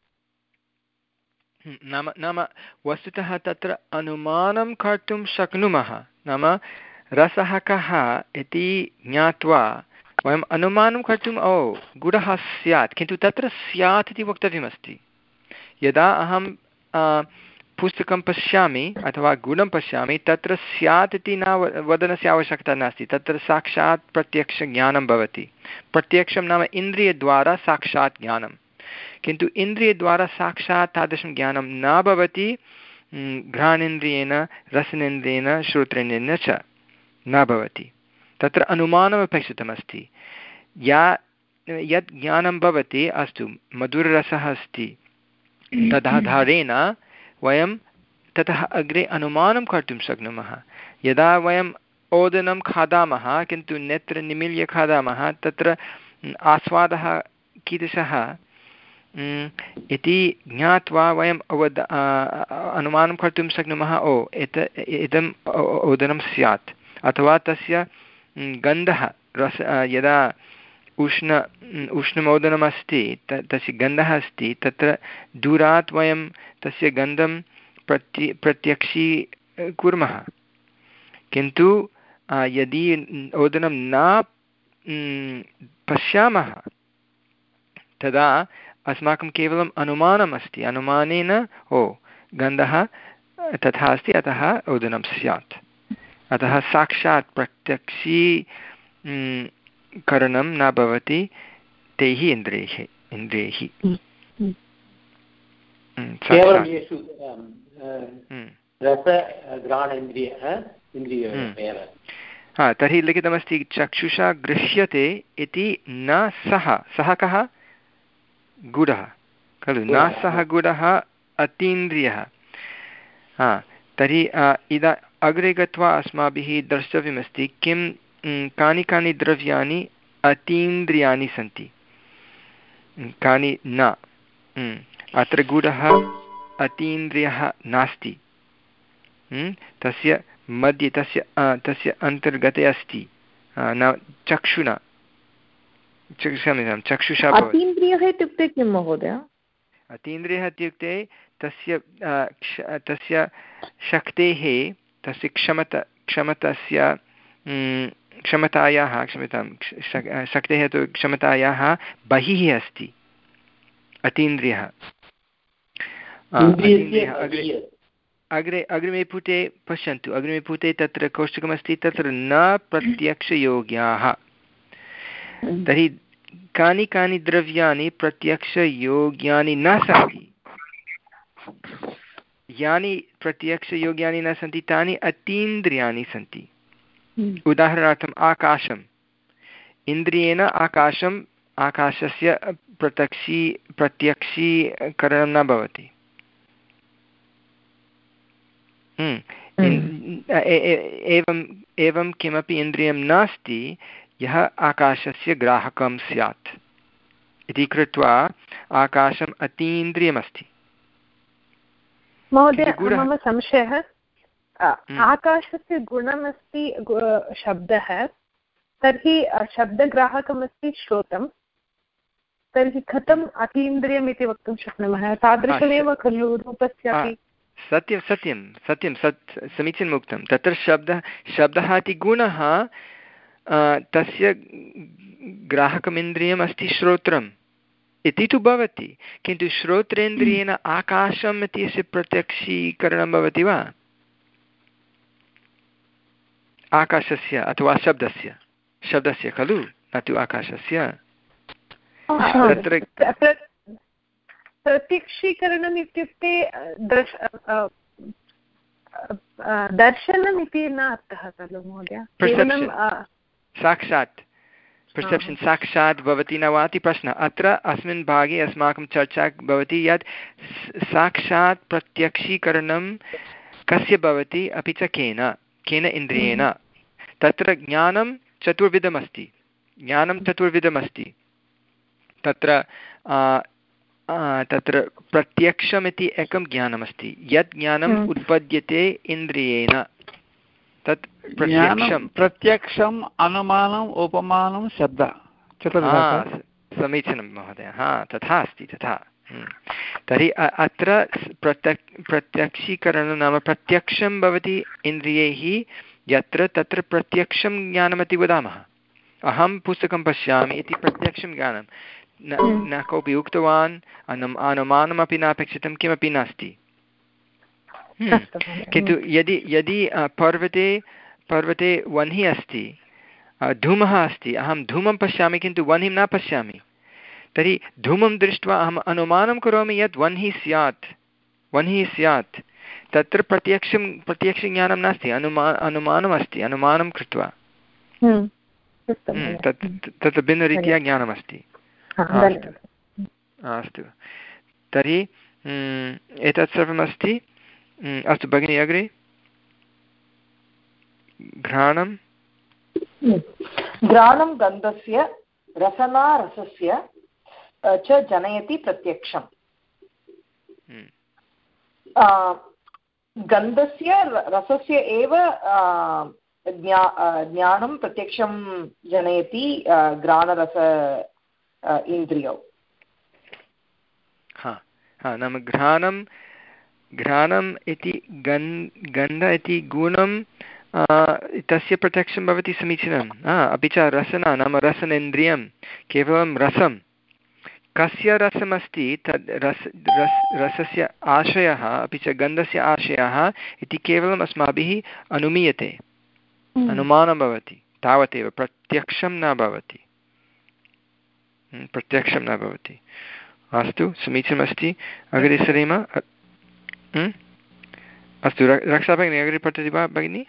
नाम नाम वस्तुतः तत्र अनुमानं कर्तुं शक्नुमः। नाम रसः कः इति ज्ञात्वा वयम् अनुमानं कर्तुम् ओ गुडः स्यात्, किन्तु तत्र स्यात् इति वक्तव्यमस्ति। यदा अहं पुस्तकं पश्यामि अथवा गुणं पश्यामि तत्र स्यात् इति न वदनस्य आवश्यकता नास्ति, तत्र साक्षात् प्रत्यक्षज्ञानं भवति। प्रत्यक्षं नाम इन्द्रियद्वारा साक्षात् ज्ञानं, किन्तु इन्द्रियद्वारा साक्षात् तादृशं ज्ञानं न भवति घ्राणेन्द्रियेण रसनेन्द्रियेण श्रोत्रेन्द्रियेण च न भवति। तत्र अनुमानमपेक्षितमस्ति। या यत् ज्ञानं भवति, अस्तु मधुररसः अस्ति, तदाधारेण वयं ततः अग्रे अनुमानं कर्तुं शक्नुमः। यदा वयम् ओदनं खादामः किन्तु नेत्र निमील्य खादामः तत्र आस्वादः कीदृशः इति ज्ञात्वा वयम् अवद अनुमानं कर्तुं शक्नुमः, ओ एत इदम् ओदनं स्यात्, अथवा तस्य गन्धः रस यदा उष्ण उष्णमोदनमस्ति तस्य गन्धः अस्ति, तत्र दूरात् वयं तस्य गन्धं प्रत्य प्रत्यक्षी कुर्मः। किन्तु यदि ओदनं न पश्यामः तदा अस्माकं केवलम् अनुमानम् अस्ति, अनुमानेन ओ गन्धः तथा अस्ति अतः ओदनं स्यात्। अतः साक्षात् प्रत्यक्षी करणं न भवति तैः इन्द्रियैः इन्द्रियैः केवलं येषु रसघ्राणेन्द्रियः इन्द्रियः। हा, तर्हि लिखितमस्ति चक्षुषा गृह्यते इति न सः, सः कः? गुडः खलु, न सः गुडः अतीन्द्रियः। हा, तर्हि इदा अग्रे गत्वा अस्माभिः द्रष्टव्यमस्ति किं कानि कानि द्रव्याणि अतीन्द्रियाणि सन्ति, कानि न। अत्र गुडः अतीन्द्रियः नास्ति, तस्य मध्ये तस्य तस्य अन्तर्गते अस्ति, न चक्षुना क्षम्यतां चक्षुषा। अतीन्द्रियः इत्युक्ते किं महोदय? अतीन्द्रियः इत्युक्ते तस्य तस्य शक्तेः तस्य क्षमता क्षमतस्य क्षमतायाः क्षम्यतां शक्तेः तु क्षमतायाः बहिः अस्ति अतीन्द्रियः। अग्रे अग्रिमे पुटे पश्यन्तु, अग्रिमे पुटे तत्र कोष्टकमस्ति, तत्र न प्रत्यक्षयोग्याः। तर्हि कानि कानि द्रव्याणि प्रत्यक्षयोग्यानि न सन्ति? यानि प्रत्यक्षयोग्यानि न सन्ति तानि अतीन्द्रियाणि सन्ति। उदाहरणार्थम् आकाशम्, इन्द्रियेण आकाशम् आकाशस्य प्रत्यक्षी प्रत्यक्षीकरणं न भवति। एवम् एवं किमपि इन्द्रियं नास्ति यः आकाशस्य ग्राहकं स्यात् इति कृत्वा आकाशम् अतीन्द्रियमस्ति। महोदय, मम संशयः, आकाशस्य गुणमस्ति शब्दः, तर्हि शब्दग्राहकमस्ति श्रोत्रं, तर्हि कथम् अतीन्द्रियम् इति वक्तुं शक्नुमः? तादृशमेव खलु रूपस्यापि। सत्यं सत्यं सत्यं सत् समीचीनम् उक्तं। तत्र शब्दः शब्दः इति गुणः तस्य ग्राहकमिन्द्रियम् अस्ति श्रोत्रम् इति तु भवति, किन्तु श्रोत्रेन्द्रियेण आकाशम् इत्यस्य प्रत्यक्षीकरणं भवति वा? आकाशस्य अथवा शब्दस्य शब्दस्य खलु, न तु आकाशस्य। तत्र प्रत्यक्षीकरणम् इत्युक्ते दर्शनम् इति न अर्थः खलु महोदय? साक्षात् पर्सेप्शन् साक्षात् भवति न वा इति प्रश्नः। अत्र अस्मिन् भागे अस्माकं चर्चा भवति यत् साक्षात् प्रत्यक्षीकरणं कस्य भवति, अपि च केन केन इन्द्रियेण। तत्र ज्ञानं चतुर्विधमस्ति ज्ञानं चतुर्विधमस्ति तत्र तत्र प्रत्यक्षमिति एकं ज्ञानमस्ति, यत् ज्ञानम् उत्पद्यते इन्द्रियेण, तत् प्रत्यक्षं प्रत्यक्षम् अनुमानम् उपमानं शब्दः चतुर्विधः। समीचीनं महोदय, हा तथा अस्ति तथा। तर्हि अत्र प्रत्यक् प्रत्यक्षीकरणं नाम प्रत्यक्षं भवति इन्द्रियैः यत्र तत्र प्रत्यक्षं ज्ञानमिति वदामः। अहं पुस्तकं पश्यामि इति प्रत्यक्षं ज्ञानं, न न कोऽपि उक्तवान्, अनुम् अनुमानमपि नापेक्षितं, किमपि नास्ति। किन्तु यदि यदि पर्वते पर्वते वह्निः अस्ति, धूमः अस्ति, अहं धूमं पश्यामि किन्तु वह्निं न पश्यामि, तर्हि धूमं दृष्ट्वा अहम् अनुमानं करोमि यत् वह्निः स्यात् वह्निः स्यात् तत्र प्रत्यक्षं प्रत्यक्षज्ञानं नास्ति, अनुमा अनुमानमस्ति, अनुमानं कृत्वा तत् तत्र भिन्नरीत्या ज्ञानमस्ति। अस्तु, तर्हि एतत् सर्वमस्ति। अस्तु भगिनी, अग्रे। घ्राणं घ्राणं गन्धस्य रसनारसस्य च जनयति प्रत्यक्षम्। गन्धस्य रसस्य एव ज्ञानं प्रत्यक्षं जनयति घ्राणरस इन्द्रियौ। हा हा नाम घ्राणं घ्राणम् इति गन् गन्ध इति गुणं तस्य प्रत्यक्षं भवति, समीचीनम्। अपि च रसना नाम रसनेन्द्रियं, केवलं रसं, कस्य रसमस्ति तद् रस रस रसस्य आशयः अपि च गन्धस्य आशयः इति केवलम् अस्माभिः अनुमीयते, अनुमानं भवति, तावदेव, प्रत्यक्षं न भवति, प्रत्यक्षं न भवति। अस्तु, समीचीनमस्ति। अग्रे सरेम। अस्तु, रक्षा भगिनी अग्रे पठति वा भगिनी?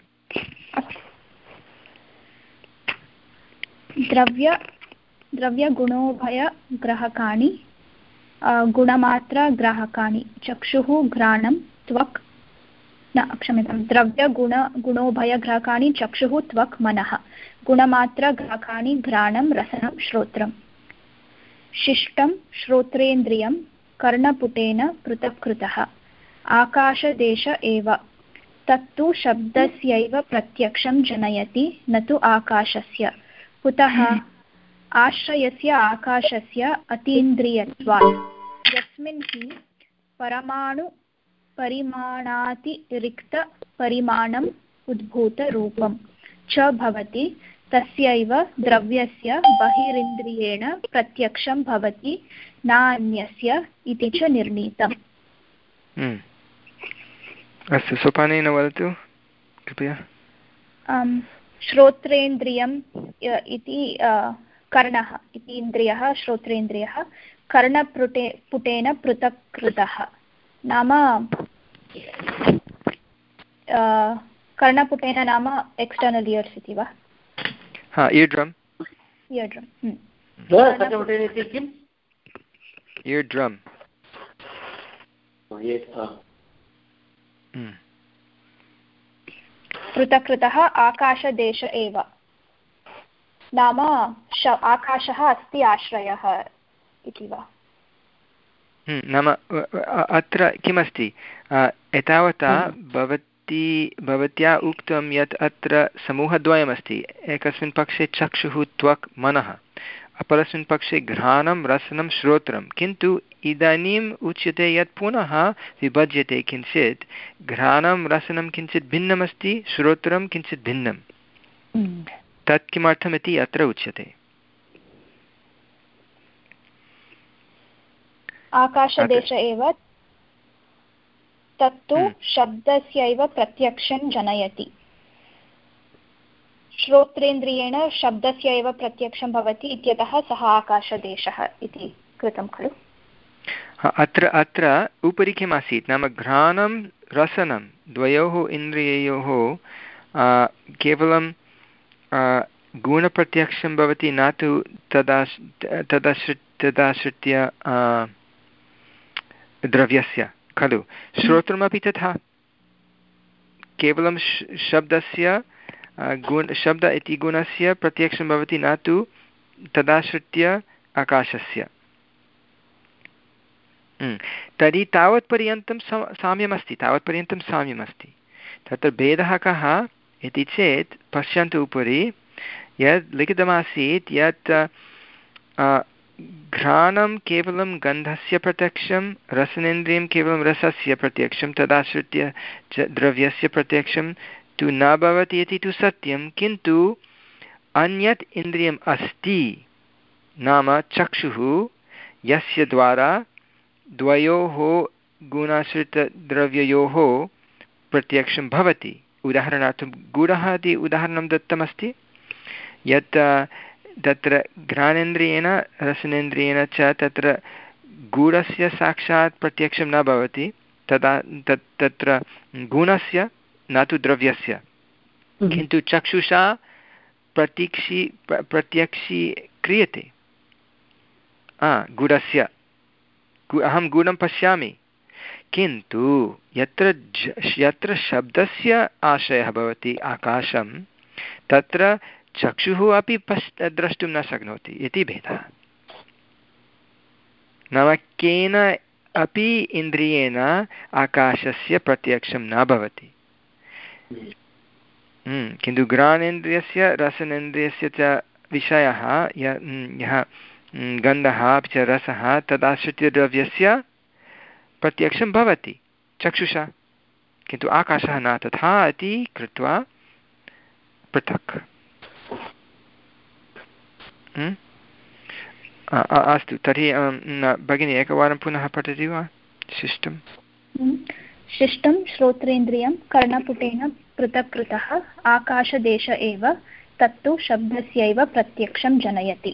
द्रव्य द्रव्यगुणोभयग्राहकाणि गुणमात्रग्राहकाणि चक्षुः घ्राणं त्वक् न क्षम्यतां द्रव्यगुण गुणोभयग्राहकाणि चक्षुः त्वक् मनः गुणमात्रग्राहकाणि घ्राणं रसनं श्रोत्रम्। शिष्टं श्रोत्रेन्द्रियं कर्णपुटेन पृथक् कृतः आकाशदेश एव, तत्तु शब्दस्यैव प्रत्यक्षं जनयति न तु आकाशस्य। कुतः? आश्रयस्य आकाशस्य अतीन्द्रियत्वात्, यस्मिन् हि परमाणु परिमाणातिरिक्तपरिमाणम् उद्भूतरूपं च भवति, तस्यैव द्रव्यस्य बहिरिन्द्रियेण प्रत्यक्षं भवति नान्यस्य इति च निर्णीतम्। अस्तु, सोपानेन वदतु कृपया। श्रोत्रेन्द्रियम् इति कर्णः इति इन्द्रियः, श्रोत्रेन्द्रियः कर्णपुटे पुटेन पृथक् कृतः, नाम कर्णपुटेन नाम एक्स्टर्नल् इयर्स् इति वा? हा, इयर्ड्रम्। इयर्ड्रम् कर्णपुटेन किम्? इयर्ड्रम्। कृतकृतः आकाशदेश एव, नाम श आकाशः अस्ति आश्रयः इति वा? नाम अत्र किमस्ति, एतावता भवती भवत्या उक्तं यत् अत्र समूहद्वयमस्ति। एकस्मिन् पक्षे चक्षुः त्वक् मनः, अपरस्मिन् पक्षे घ्राणं रसनं श्रोत्रं, किन्तु इदानीम् उच्यते यत् पुनः विभज्यते किञ्चित्, घ्राणं रसनं किञ्चित् भिन्नमस्ति, श्रोत्रं किञ्चित् भिन्नं। तत् किमर्थमिति अत्र उच्यते। आकाशदेश एव तत्तु शब्दस्यैव प्रत्यक्षं जनयति। श्रोत्रेन्द्रियेण शब्दस्य एव प्रत्यक्षं भवति इत्यतः सः आकाशदेशः इति कृतं खलु? अत्र अत्र उपरि किम् आसीत्, नाम घ्राणं रसनं द्वयोः इन्द्रिययोः केवलं गुणप्रत्यक्षं भवति, न तु तदा तदाश्रि तदाश्रित्य द्रव्यस्य खलु। श्रोत्रमपि तथा, केवलं शब्दस्य गुण शब्द इति गुणस्य प्रत्यक्षं भवति, न तु तदाश्रित्य आकाशस्य। तर्हि तावत्पर्यन्तं साम्यमस्ति, तावत्पर्यन्तं साम्यमस्ति। तत्र भेदः कः इति चेत् पश्यन्तु उपरि यद् लिखितमासीत् यत् घ्राणं केवलं गन्धस्य प्रत्यक्षं, रसनेन्द्रियं केवलं रसस्य प्रत्यक्षं, तदाश्रित्य च द्रव्यस्य प्रत्यक्षं तु न भवति इति तु सत्यं, किन्तु अन्यत् इन्द्रियम् अस्ति, नाम चक्षुः, यस्य द्वारा द्वयोः गुणाश्रितद्रव्ययोः प्रत्यक्षं भवति। उदाहरणार्थं गुडः इति उदाहरणं दत्तमस्ति, यत् तत्र घ्राणेन्द्रियेण रसनेन्द्रियेण च तत्र गुडस्य साक्षात् प्रत्यक्षं न भवति, तदा तत् तत्र गुणस्य न तु द्रव्यस्य, किन्तु चक्षुषा प्रतीक्षी प्रत्यक्षी क्रियते गुडस्य। अहं गुणं पश्यामि, किन्तु यत्र यत्र शब्दस्य आश्रयः भवति आकाशं, तत्र चक्षुः अपि पश् द्रष्टुं न शक्नोति इति भेदः। नाम केन अपि इन्द्रियेण आकाशस्य प्रत्यक्षं न भवति, किन्तु घ्राणेन्द्रियस्य रसनेन्द्रियस्य च विषयः यः गन्धः अपि च रसः, तदाश्रित्य द्रव्यस्य प्रत्यक्षं भवति चक्षुषा, किन्तु आकाशः न तथा इति कृत्वा पृथक्। अस्तु, तर्हि भगिनी एकवारं पुनः पठति वा शिष्टं? शिष्टं श्रोत्रेन्द्रियं कर्णपुटेन पृथक् कृतः आकाशदेश एव, तत्तु शब्दस्यैव प्रत्यक्षं जनयति।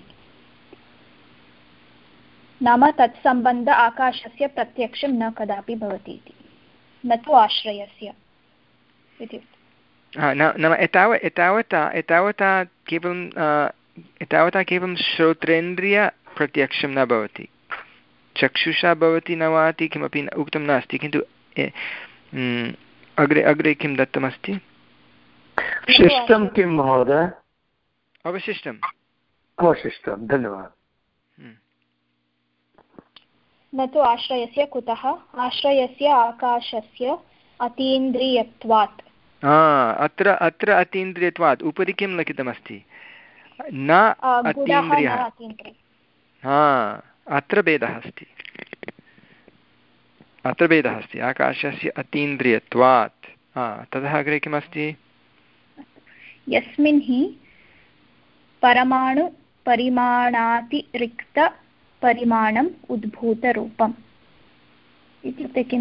नाम तत्सम्बन्ध आकाशस्य प्रत्यक्षं न कदापि भवति इति, न तु आश्रयस्य इति। नाम एताव एतावता एतावता केवलं एतावता केवलं श्रोत्रेन्द्रियप्रत्यक्षं न भवति, चक्षुषा भवति न वा इति किमपि उक्तं नास्ति, किन्तु अग्रे अग्रे किं दत्तमस्ति? शिष्टं किं महोदय? अवशिष्टम् अवशिष्टं, धन्यवादः। न तु आश्रयस्य, कुतः? आश्रयस्य आकाशस्य अतीन्द्रियत्वात्। अत्र अत्र अतीन्द्रियत्वात् उपरि किं लिखितमस्ति? न अतीन्द्रियः। हा, अत्र भेदः अस्ति, अत्र भेदः अस्ति आकाशस्य अतीन्द्रियत्वात्। ततः अग्रे किमस्ति? यस्मिन् हि परमाणु परिमाणातिरिक्त परिमाणम् उद्भूतरूपम्। इत्युक्ते किम्?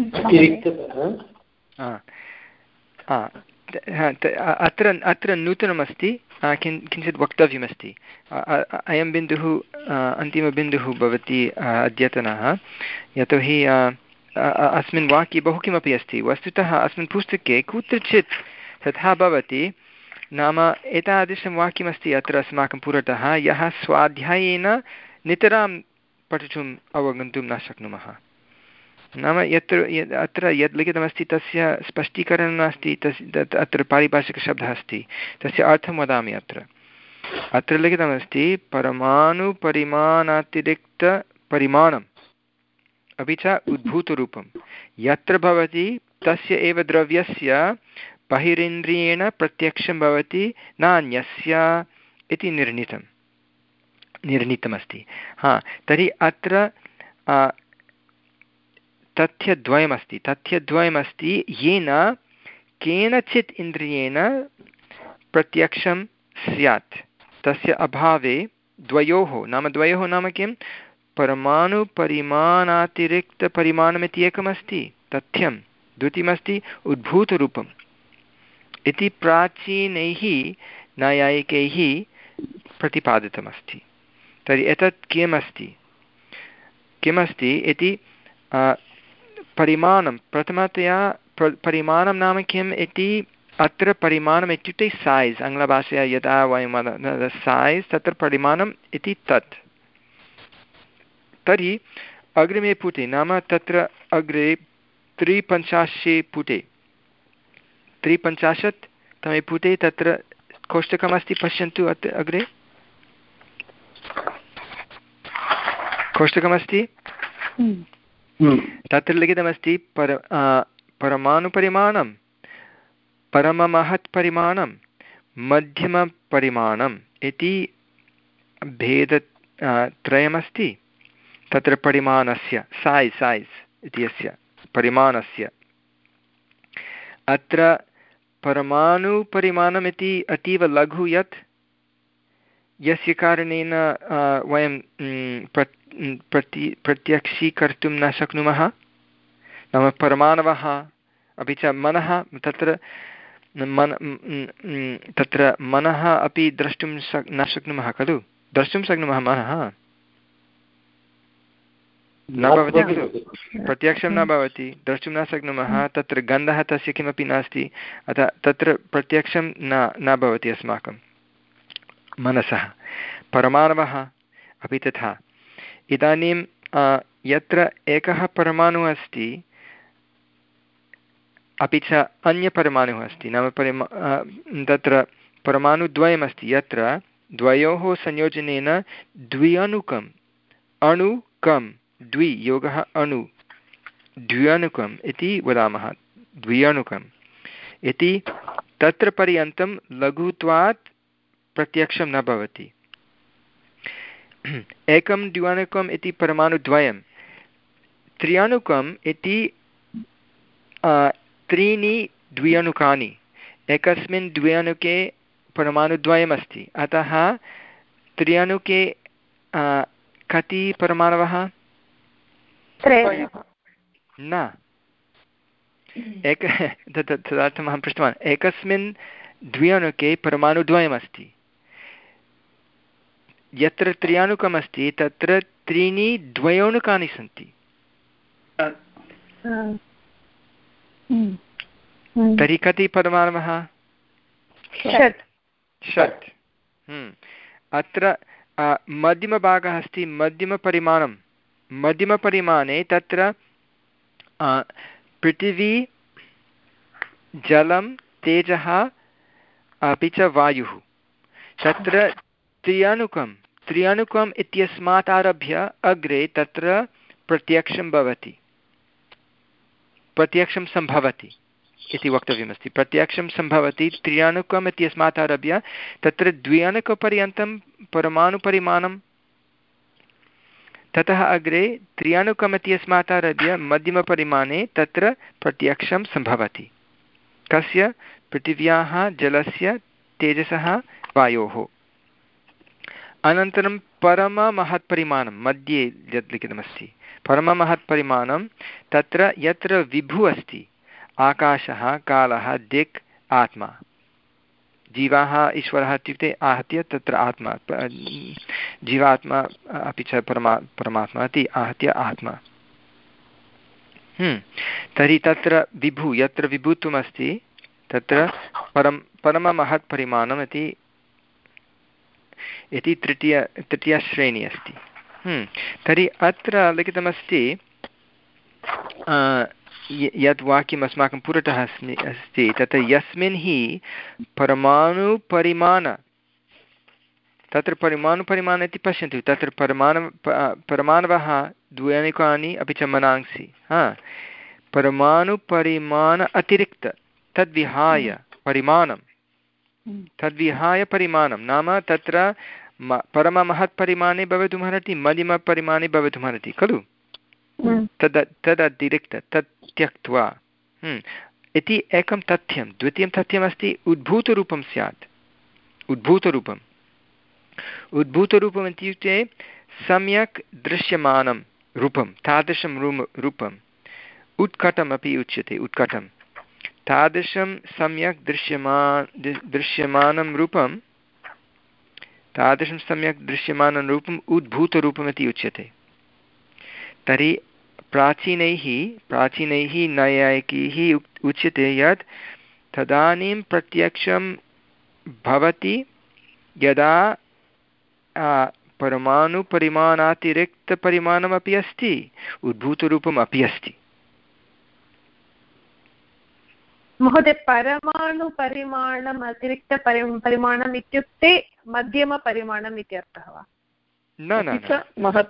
अत्र अत्र नूतनमस्ति, किञ्चित् वक्तव्यमस्ति। अयं बिन्दुः अन्तिमबिन्दुः भवति अद्यतनः, यतोहि अस्मिन् वाक्ये बहु किमपि अस्ति। वस्तुतः अस्मिन् पुस्तके कुत्रचित् तथा भवति, नाम एतादृशं वाक्यमस्ति अत्र अस्माकं पुरतः, यः स्वाध्यायेन नितरां पठितुम् अवगन्तुं न शक्नुमः। नाम यत्र यत् अत्र यद् लिखितमस्ति तस्य स्पष्टीकरणं नास्ति, तस् तत् अत्र पारिभाषिकशब्दः अस्ति, तस्य अर्थं वदामि। अत्र अत्र लिखितमस्ति परमाणुपरिमाणातिरिक्तपरिमाणम् अपि च उद्भूतरूपं यत्र भवति तस्य एव द्रव्यस्य बहिरिन्द्रियेण प्रत्यक्षं भवति नान्यस्य इति निर्णीतं निर्णीतमस्ति। हा, तर्हि अत्र तथ्यद्वयमस्ति तथ्यद्वयमस्ति येन केनचित् इन्द्रियेण प्रत्यक्षं स्यात्, तस्य अभावे द्वयोः नाम द्वयोः नाम किं, परमाणुपरिमाणातिरिक्तपरिमाणमिति एकमस्ति तथ्यं, द्वितीयमस्ति उद्भूतरूपम् इति प्राचीनैः नैयायिकैः प्रतिपादितमस्ति। तर्हि एतत् किमस्ति किमस्ति इति परिमाणं प्रथमतया परिमाणं नाम किम् इति, अत्र परिमाणम् इत्युक्ते सैज़्, आङ्ग्लभाषया यदा वयं वदामः सैज़्, तत्र परिमाणम् इति तत्। तर्हि अग्रिमे पुटे नाम तत्र अग्रे त्रिपञ्चाशे पुटे त्रिपञ्चाशत् तमे पुटे तत्र कोष्टकमस्ति, पश्यन्तु अत्र अग्रे कोष्टकमस्ति, तत्र लिखितमस्ति पर परमाणुपरिमाणं, परममहत्परिमाणं, मध्यमपरिमाणम् इति भेद त्रयमस्ति तत्र परिमाणस्य, सैज़् सैज़् इति यस्य परिमाणस्य। अत्र परमाणुपरिमाणमिति अतीव लघु यत् यस्य कारणेन वयं प्रति प्रत्यक्षीकर्तुं न शक्नुमः, नाम परमाणवः अपि च मनः, तत्र मन तत्र मनः अपि द्रष्टुं शक् न शक्नुमः खलु, द्रष्टुं शक्नुमः मनः न भवति खलु, प्रत्यक्षं न भवति, द्रष्टुं न शक्नुमः, तत्र गन्धः तस्य किमपि नास्ति, अतः तत्र प्रत्यक्षं न न भवति अस्माकं मनसः। परमाणवः अपि तथा। इदानीं यत्र एकः परमाणुः अस्ति अपि च अन्यपरमाणुः अस्ति, नाम परिमा तत्र परमाणुद्वयमस्ति यत्र द्वयोः संयोजनेन द्व्यणुकम् अणुकं द्वि योगः अणु द्व्यणुकम् इति वदामः, द्व्यणुकम् इति तत्र पर्यन्तं लघुत्वात् प्रत्यक्षं न भवति। एकं द्व्यणुकम् इति परमाणुद्वयं, त्र्यणुकम् इति त्रीणि द्व्यणुकानि, एकस्मिन् द्व्यणुके परमाणुद्वयमस्ति, अतः त्र्यणुके कति परमाणवः? न, एक तदर्थम् अहं पृष्टवान्, एकस्मिन् द्व्यणुके परमाणुद्वयमस्ति, यत्र त्र्यणुकमस्ति तत्र त्रीणि द्वयोणुकानि सन्ति। तर्हि कति परमाणवः? षट् षट् अत्र मध्यमभागः अस्ति, मध्यमपरिमाणं, मध्यमपरिमाणे तत्र पृथिवी, जलं, तेजः अपि च वायुः, तत्र त्र्यणुकं त्र्यणुकम् इत्यस्मात् आरभ्य अग्रे तत्र प्रत्यक्षं भवति, प्रत्यक्षं सम्भवति इति वक्तव्यमस्ति। प्रत्यक्षं सम्भवति त्र्यणुकम् इत्यस्मात् आरभ्य तत्र द्व्यणुकपर्यन्तं परमाणुपरिमाणं, ततः अग्रे त्र्यणुकम् इत्यस्मात् आरभ्य मध्यमपरिमाणे तत्र प्रत्यक्षं सम्भवति। कस्य? पृथिव्याः, जलस्य, तेजसः, वायोः। अनन्तरं परममहत्परिमाणं मध्ये यत् लिखितमस्ति, परममहत्परिमाणं तत्र यत्र विभुः अस्ति, आकाशः, कालः, दिक्, आत्मा, जीवाः, ईश्वरः इत्युक्ते आहत्य तत्र आत्मा, जीवात्मा अपि च परमा परमात्मा इति आहत्य आत्मा। तर्हि तत्र विभुः, यत्र विभुत्वमस्ति तत्र परं परममहत्परिमाणम् इति इति तृतीय तृतीयश्रेणी अस्ति। तर्हि अत्र लिखितमस्ति यत् वाक्यम् अस्माकं पुरतः अस्मि अस्ति तत्र यस्मिन् हि परमाणुपरिमाण तत्र परमाणुपरिमाण इति पश्यन्तु तत्र परमाणु परमाणवः द्व्यणुकानि अपि च मनांसि हा परमाणुपरिमाण अतिरिक्त तद्विहाय परिमाणं तद्विहाय परिमाणं नाम तत्र परममहत्परिमाणे भवितुमर्हति मध्यमपरिमाणे भवितुमर्हति खलु तद् तदतिरिक्त तत् त्यक्त्वा इति एकं तथ्यं। द्वितीयं तथ्यमस्ति उद्भूतरूपं स्यात्। उद्भूतरूपम् उद्भूतरूपम् इत्युक्ते सम्यक् दृश्यमानं रूपं तादृशं रूम रूपम् उत्कटमपि उच्यते उत्कटं तादृशं सम्यक् दृश्यमान दृश्यमानं रूपं तादृशं सम्यक् दृश्यमानं रूपम् उद्भूतरूपमिति उच्यते। तर्हि प्राचीनैः प्राचीनैः नैयायिकैः उच्यते यत् तदानीं प्रत्यक्षं भवति यदा परमाणुपरिमाणातिरिक्तपरिमाणमपि अस्ति उद्भूतरूपम् अपि अस्ति। महोदय परमाणुपरिमाणम् अतिरिक्तपरि परिमाणम् इत्युक्ते मध्यमपरिमाणम् इत्यर्थः वा? न न महत्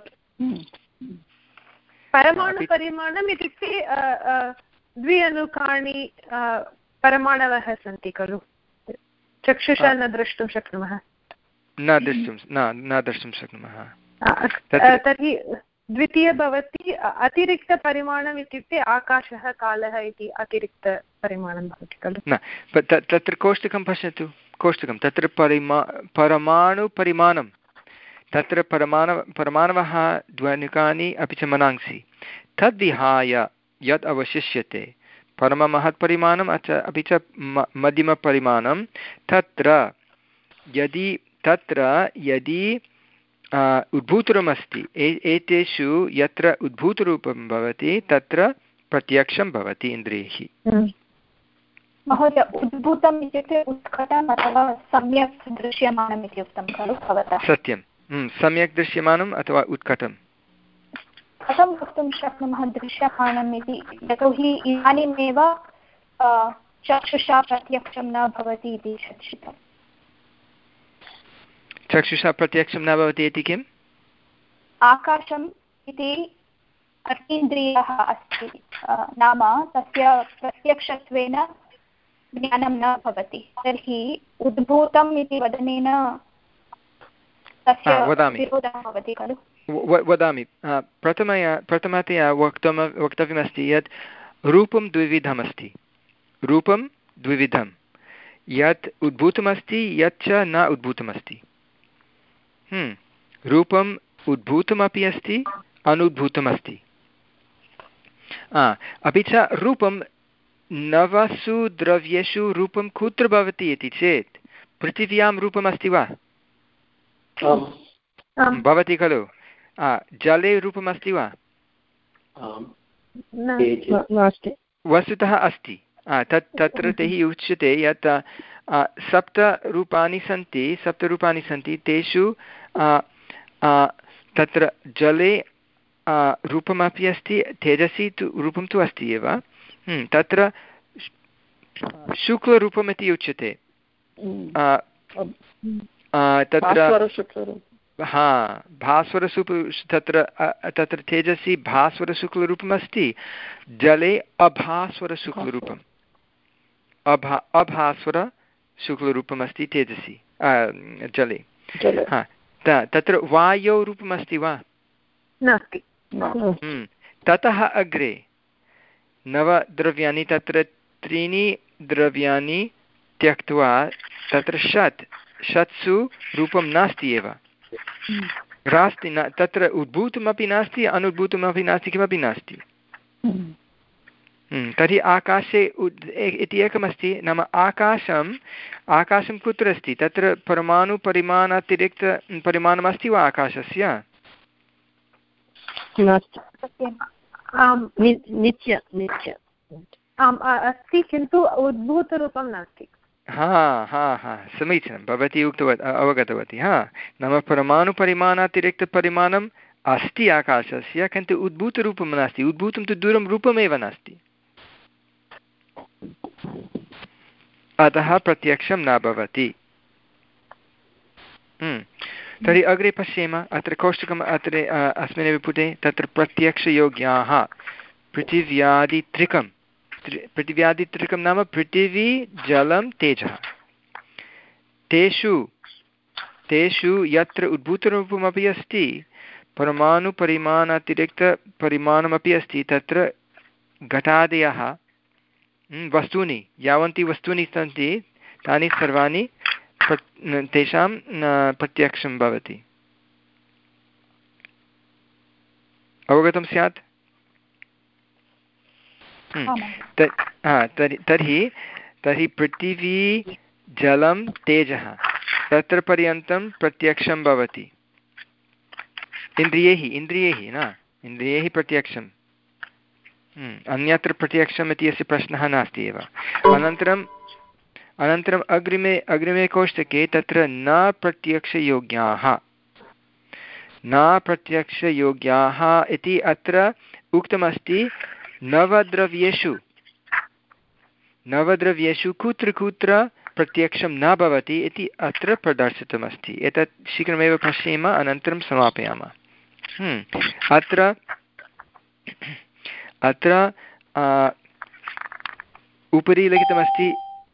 परमाणुपरिमाणम् इत्युक्ते द्वि अणुकानि परमाणवः सन्ति खलु चक्षुषा न द्रष्टुं शक्नुमः न द्रष्टुं न न द्रष्टुं शक्नुमः। तर्हि द्वितीय भवति अतिरिक्तपरिमाणम् इत्युक्ते आकाशः कालः इति अतिरिक्तपरिमाणं भवति खलु। न तत्र कोष्टकं पश्यतु कोष्टकं तत्र परिमा परमाणुपरिमाणं तत्र परमाणु परमाणवः द्व्यणुकानि अपि च मनांसि तद्विहाय यत् अवशिष्यते परममहत्परिमाणम् अपि च मध्यमपरिमाणं तत्र यदि तत्र यदि उद्भूतरूपमस्ति एतेषु यत्र उद्भूतरूपं भवति तत्र प्रत्यक्षं भवति इन्द्रियैः। महोदय उद्भूतम् इत्युक्ते उत्कटम् अथवा सम्यक् दृश्यमानम् इति उक्तं खलु भवता? सत्यं सम्यक् दृश्यमानम् अथवा उत्कटं। कथं वक्तुं शक्नुमः दृश्यमानम् इति यतोहि इदानीमेव चक्षुषा प्रत्यक्षं न भवति इति चर्चितम्। चक्षुषा प्रत्यक्षं न भवति इति किम्? आकाशम् इति अतीन्द्रियः अस्ति नाम तस्य प्रत्यक्षत्वेन ज्ञानं न भवति तर्हि उद्भूतम् इति वदनेन तस्य विरोधः भवति खलु। वदामि प्रथमया प्रथमतया वक्तुं वक्तव्यमस्ति यत् रूपं द्विविधमस्ति रूपं द्विविधं यत् उद्भूतमस्ति यत् च न उद्भूतमस्ति। रूपम् उद्भूतमपि अस्ति अनुद्भूतमस्ति। अपि च रूपं नवसु द्रव्येषु रूपं कुत्र भवति इति चेत् पृथिव्यां रूपमस्ति वा? भवति खलु। जले रूपमस्ति वा? वस्तुतः अस्ति। तत् तत्र तैः उच्यते यत् सप्तरूपाणि सन्ति सप्तरूपाणि सन्ति तेषु तत्र जले रूपमपि अस्ति तेजसि तु रूपं तु अस्ति एव। तत्र शुक्लरूपमिति उच्यते तत्र हा भास्वरशुक् तत्र तत्र तेजसि भास्वरशुक्लरूपमस्ति जले अभास्वरशुक्लरूपम् अभा अभास्वरशुक्लरूपमस्ति तेजसि जले। हा तत्र वायौ रूपमस्ति वा? नास्ति। ततः अग्रे नवद्रव्याणि तत्र त्रीणि द्रव्याणि त्यक्त्वा तत्र षट् षट्सु रूपं नास्ति एव नास्ति न तत्र उद्भूतमपि नास्ति अनुद्भूतमपि नास्ति किमपि नास्ति। तर्हि आकाशे इति एकमस्ति नाम आकाशम् आकाशं कुत्र अस्ति तत्र परमाणुपरिमाणातिरिक्त परिमाणमस्ति वा आकाशस्य? नित्य नित्य अस्ति किन्तु उद्भूतरूपं नास्ति। हा हा हा समीचीनं भवती उक्तवती अवगतवती। हा नाम परमाणुपरिमाणातिरिक्तपरिमाणम् अस्ति आकाशस्य, किन्तु उद्भूतरूपं नास्ति। उद्भूतं तु दूरं रूपमेव नास्ति, अतः प्रत्यक्षं न भवति। तर्हि अग्रे पश्येम। अत्र कौष्टकम् अत्र अस्मिन्नेव पुटे तत्र प्रत्यक्षयोग्याः पृथिव्यादित्रिकं पृथिव्यादित्रिकं नाम पृथिवी जलं तेजः, तेषु तेषु यत्र उद्भूतरूपमपि अस्ति परमाणुपरिमाणातिरिक्तपरिमाणमपि अस्ति, तत्र घटादयः वस्तूनि यावन्ति वस्तूनि सन्ति तानि सर्वाणि तेषां प्रत्यक्षं भवति। अवगतं स्यात्? तर्हि तर्हि पृथिवी जलं तेजः तत्र पर्यन्तं प्रत्यक्षं भवति इन्द्रियैः इन्द्रियैः न इन्द्रियैः प्रत्यक्षम्, अन्यत्र प्रत्यक्षम् इति अस्य प्रश्नः नास्ति एव। अनन्तरम् अनन्तरम् अग्रिमे अग्रिमे कोष्टके तत्र न प्रत्यक्षयोग्याः न प्रत्यक्षयोग्याः इति अत्र उक्तमस्ति। नवद्रव्येषु नवद्रव्येषु कुत्र कुत्र प्रत्यक्षं न भवति इति अत्र प्रदर्शितमस्ति। एतत् शीघ्रमेव पश्येम, अनन्तरं समापयामः। अत्र अत्र उपरि लिखितमस्ति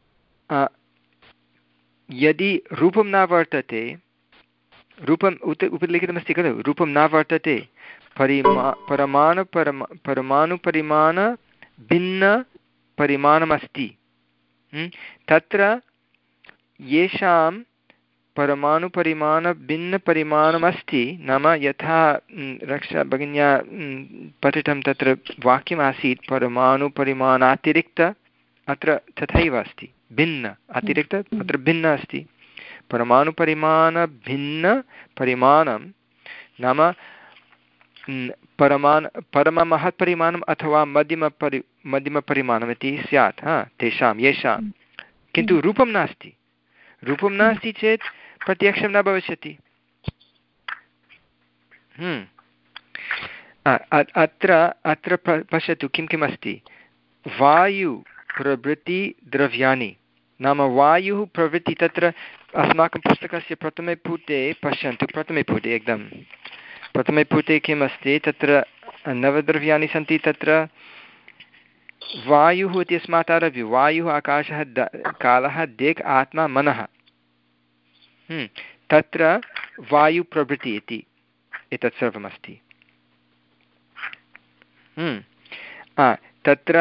यदि रूपं न वर्तते, रूपम् उत उपरि लिखितमस्ति खलु, रूपं न वर्तते, परिमा परमाणुपरम परमाणुपरिमाणभिन्नपरिमाणमस्ति, तत्र येषां परमाणुपरिमाणभिन्नपरिमाणमस्ति, नाम यथा रक्षा भगिन्या पठितं तत्र वाक्यमासीत् परमाणुपरिमाणातिरिक्त, अत्र तथैव अस्ति, भिन्न अतिरिक्त अत्र भिन्न अस्ति। परमाणुपरिमाणभिन्नपरिमाणं नाम परमाण परममहत्परिमाणम् अथवा मध्यमपरि मध्यमपरिमाणम् इति स्यात् हा तेषां येषां, किन्तु रूपं नास्ति। रूपं नास्ति चेत् प्रत्यक्षं न भविष्यति। अत्र अत्र पश्यतु किं किम् अस्ति। वायु प्रभृति द्रव्याणि नाम वायुः प्रभृति, तत्र अस्माकं पुस्तकस्य प्रथमे पुटे पश्यन्तु, प्रथमे पुटे एकदं प्रथमे पुटे किम् अस्ति, तत्र नवद्रव्याणि सन्ति। तत्र वायुः इत्यस्मात् आरभ्य वायुः आकाशः कालः दिक् आत्मा मनः, तत्र वायुप्रभृति इति एतत् सर्वमस्ति। तत्र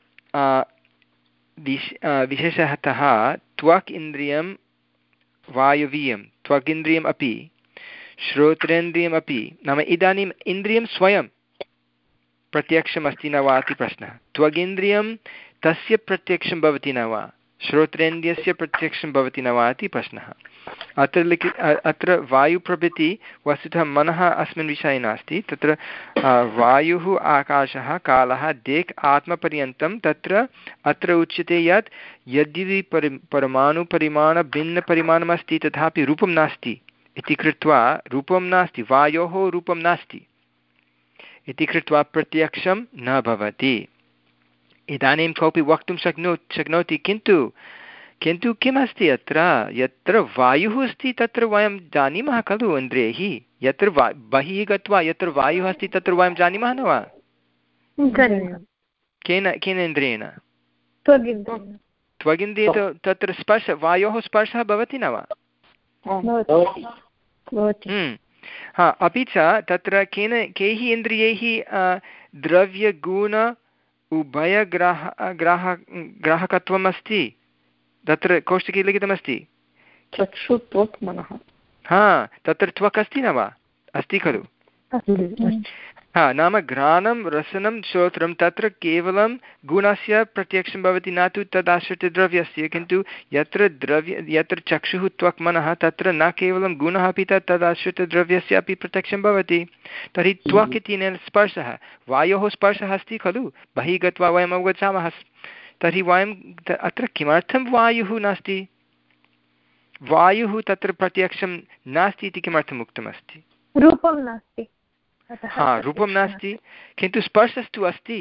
विश विशेषतः त्वक् इन्द्रियं वायवीयं, त्वक् इन्द्रियम् अपि श्रोत्रेन्द्रियमपि, नाम इदानीम् इन्द्रियं स्वयं प्रत्यक्षमस्ति न वा इति प्रश्नः। त्वगिन्द्रियं तस्य प्रत्यक्षं भवति न वा, श्रोत्रेन्द्रियस्य प्रत्यक्षं भवति न वा इति प्रश्नः। अत्र लिखि अत्र वायुप्रभृति वस्तुतः मनः अस्मिन् विषये नास्ति। तत्र वायुः आकाशः कालः दिक् आत्मपर्यन्तं, तत्र अत्र उच्यते यत् यद्यपि परि परमाणुपरिमाणभिन्नपरिमाणमस्ति तथापि रूपं नास्ति इति कृत्वा, रूपं नास्ति, वायोः रूपं नास्ति इति कृत्वा प्रत्यक्षं न भवति। इदानीं कोऽपि वक्तुं शक्नो शक्नोति किन्तु किन्तु किमस्ति अत्र, यत्र वायुः अस्ति तत्र वयं जानीमः खलु इन्द्रियैः, यत्र वा बहिः गत्वा यत्र वायुः अस्ति तत्र वयं जानीमः न वा? केन केन इन्द्रियेण? त्वगिन्द्रिये तत्र स्पर्श, वायोः स्पर्शः भवति न वा? हा, अपि च तत्र केन कैः इन्द्रियैः द्रव्यगुण उभयग्राह ग्राह ग्राहकत्वम् अस्ति, तत्र कौष्टके लिखितमस्ति चक्षु त्वक् मनः। हा, तत्र त्वक् अस्ति न वा? अस्ति खलु? हा, नाम घ्राणं रसनं श्रोत्रं, तत्र केवलं गुणस्य प्रत्यक्षं भवति, न तु तदाश्रितद्रव्यस्य। किन्तु यत्र द्रव्य यत्र चक्षुः त्वक् मनः, तत्र न केवलं गुणः अपि तत् तदाश्रितद्रव्यस्य अपि प्रत्यक्षं भवति। तर्हि त्वक् इत्यनेन स्पर्शः, वायोः स्पर्शः अस्ति खलु, बहिः गत्वा वयम् अवगच्छामः। तर्हि वयं अत्र किमर्थं वायुः नास्ति, वायुः तत्र प्रत्यक्षं नास्ति इति किमर्थम् उक्तमस्ति? रूपं नास्ति। हा रूपं नास्ति किन्तु स्पर्शस्तु अस्ति।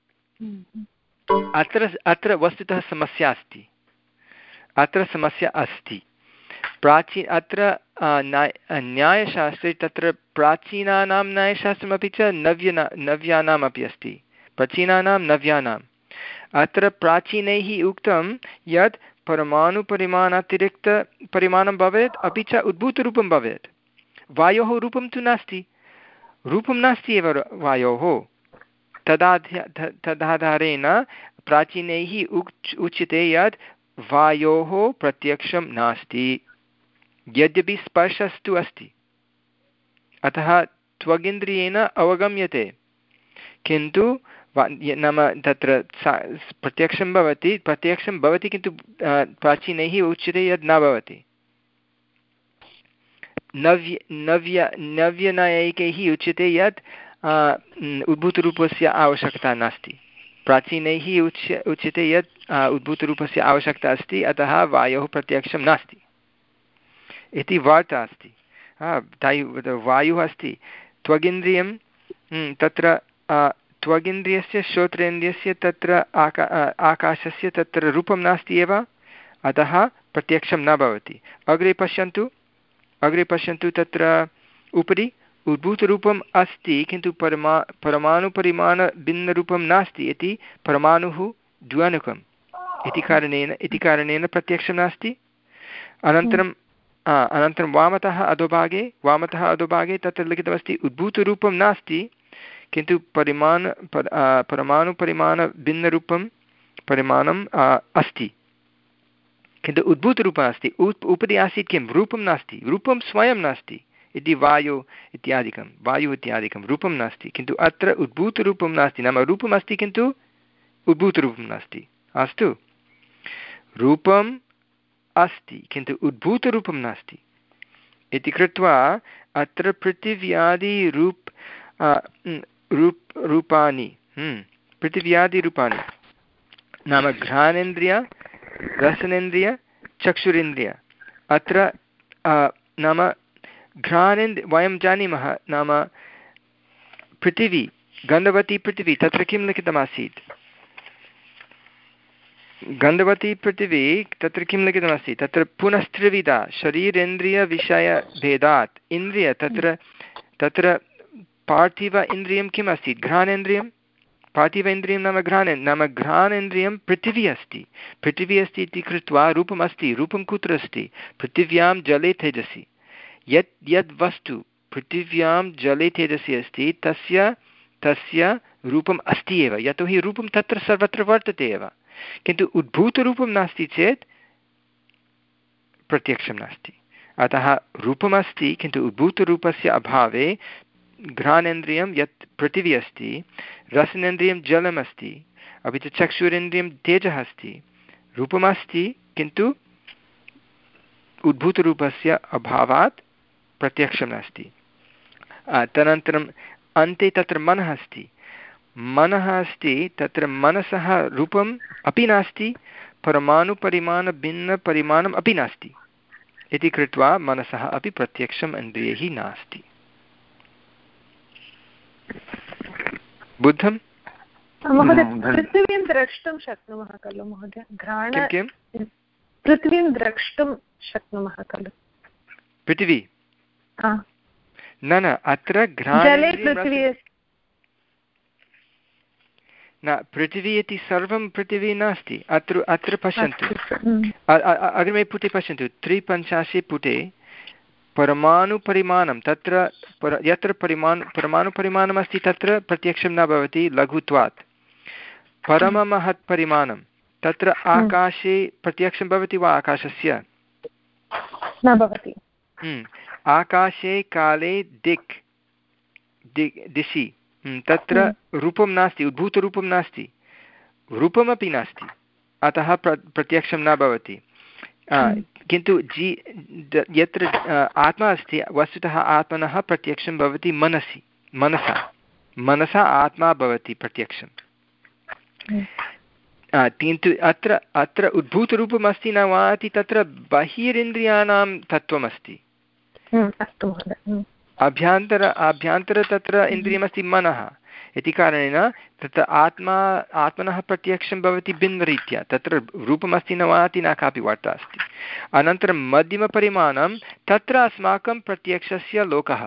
अत्र अत्र वस्तुतः समस्या अस्ति अत्र समस्या अस्ति प्राची अत्र न्यायशास्त्रे तत्र प्राचीनानां न्यायशास्त्रमपि च नव्य नव्यानाम् अपि अस्ति प्राचीनानां नव्यानाम्। अत्र प्राचीनैः उक्तं यत् परमाणुपरिमाणातिरिक्तपरिमाणं भवेत् अपि च उद्भूतरूपं भवेत्। वायोः रूपं तु नास्ति रूपं नास्ति एव वायोः। तदाध्य तदाधारेण प्राचीनैः उच् उच्यते यत् वायोः प्रत्यक्षं नास्ति यद्यपि स्पर्शस्तु अस्ति। अतः त्वगिन्द्रियेण अवगम्यते किन्तु नाम तत्र प्रत्यक्षं भवति प्रत्यक्षं भवति किन्तु प्राचीनैः उच्यते यद् न भवति। नव्य नव्य नव्यनैकैः उच्यते यत् उद्भूतरूपस्य आवश्यकता नास्ति। प्राचीनैः उच्य उच्यते यत् उद्भूतरूपस्य आवश्यकता अस्ति अतः वायोः प्रत्यक्षं नास्ति इति वार्ता अस्ति। वायुः अस्ति त्वगिन्द्रियं तत्र त्वगिन्द्रियस्य श्रोत्रेन्द्रियस्य तत्र आका आकाशस्य तत्र रूपं नास्ति एव अतः प्रत्यक्षं न भवति। अग्रे पश्यन्तु अग्रे पश्यन्तु तत्र उपरि उद्भूतरूपम् अस्ति किन्तु परमा परमाणुपरिमाणभिन्नरूपं नास्ति इति परमाणुः द्व्यणुकम् इति कारणेन इति कारणेन प्रत्यक्षं नास्ति। अनन्तरं अनन्तरं वामतः अधोभागे वामतः अधोभागे तत्र लिखितमस्ति उद्भूतरूपं नास्ति किन्तु परिमाण परमाणुपरिमाणभिन्नरूपं परिमाणम् अस्ति किन्तु उद्भूतरूपम् अस्ति। उपरि आसीत् किं रूपं नास्ति रूपं स्वयं नास्ति इति वायु इत्यादिकं वायुः इत्यादिकं रूपं नास्ति किन्तु अत्र उद्भूतरूपं नास्ति नाम रूपम् अस्ति किन्तु उद्भूतरूपं नास्ति। अस्तु रूपम् अस्ति किन्तु उद्भूतरूपं नास्ति इति कृत्वा अत्र पृथिव्यादिरूप रूप रूपाणि पृथिव्यादिरूपाणि नाम घ्राणेन्द्रिय रसनेन्द्रिय चक्षुरेन्द्रिय अत्र नाम घ्राणेन्द्र वयं जानीमः नाम पृथिवी गन्धवती पृथिवी तत्र किं लिखितमासीत् गन्धवती पृथिवी तत्र किं लिखितमस्ति तत्र पुनस्त्रिविधा शरीरेन्द्रियविषयभेदात् इन्द्रिय तत्र तत्र पार्थिव इन्द्रियं किम् अस्ति घ्राणेन्द्रियं पार्थिव इन्द्रियं नाम घ्राणे नाम घ्राणेन्द्रियं पृथिवी अस्ति पृथिवी अस्ति इति कृत्वा रूपम् अस्ति रूपं कुत्र अस्ति पृथिव्यां जले तेजसि यत् यद् वस्तु पृथिव्यां जले तेजसि अस्ति तस्य तस्य रूपम् अस्ति एव यतोहि रूपं तत्र सर्वत्र वर्तते एव किन्तु उद्भूतरूपं नास्ति चेत् प्रत्यक्षं नास्ति। अतः रूपमस्ति किन्तु उद्भूतरूपस्य अभावे घ्राणेन्द्रियं यत् पृथिवी अस्ति रसनेन्द्रियं जलमस्ति अपि च चक्षुरेन्द्रियं तेजः अस्ति रूपमस्ति किन्तु उद्भूतरूपस्य अभावात् प्रत्यक्षं नास्ति। तदनन्तरम् अन्ते तत्र मनः अस्ति मनः अस्ति तत्र मनसः रूपम् अपि नास्ति परमाणुपरिमाणभिन्नपरिमाणम् अपि नास्ति इति कृत्वा मनसः अपि प्रत्यक्षम् इन्द्रियैः नास्ति। बुद्धं महोदय पृथिवीं द्रष्टुं शक्नुमः खलु महोदय घ्राण किं पृथिवीं द्रष्टुं शक्नुमः खलु पृथिवी न न अत्र जले पृथिवी न पृथिवी इति सर्वं पृथिवी नास्ति अत्र अत्र पश्यन्तु अग्रिमे पुटे पश्यन्तु त्रिपञ्चाशे पुटे परमाणुपरिमाणं तत्र पर यत्र परिमाण परमाणुपरिमाणमस्ति तत्र प्रत्यक्षं न भवति लघुत्वात् परममहत्परिमाणं तत्र आकाशे प्रत्यक्षं भवति वा आकाशस्य न भवति आकाशे काले दिक् दिक् दिशि तत्र रूपं नास्ति उद्भूतरूपं नास्ति रूपमपि नास्ति अतः प्र प्रत्यक्षं न भवति किन्तु जी यत्र आत्मा अस्ति वस्तुतः आत्मनः प्रत्यक्षं भवति मनसि मनसा मनसा आत्मा भवति प्रत्यक्षं किन्तु अत्र अत्र उद्भूतरूपम् अस्ति न वा इति तत्र बहिरिन्द्रियाणां तत्त्वमस्ति अभ्यन्तर अभ्यन्तर तत्र इन्द्रियमस्ति मनः इति कारणेन तत्र आत्मा आत्मनः प्रत्यक्षं भवति भिन्नरीत्या तत्र रूपमस्ति न वा इति न कापि वार्ता अस्ति। अनन्तरं मध्यमपरिमाणं तत्र अस्माकं प्रत्यक्षस्य लोकः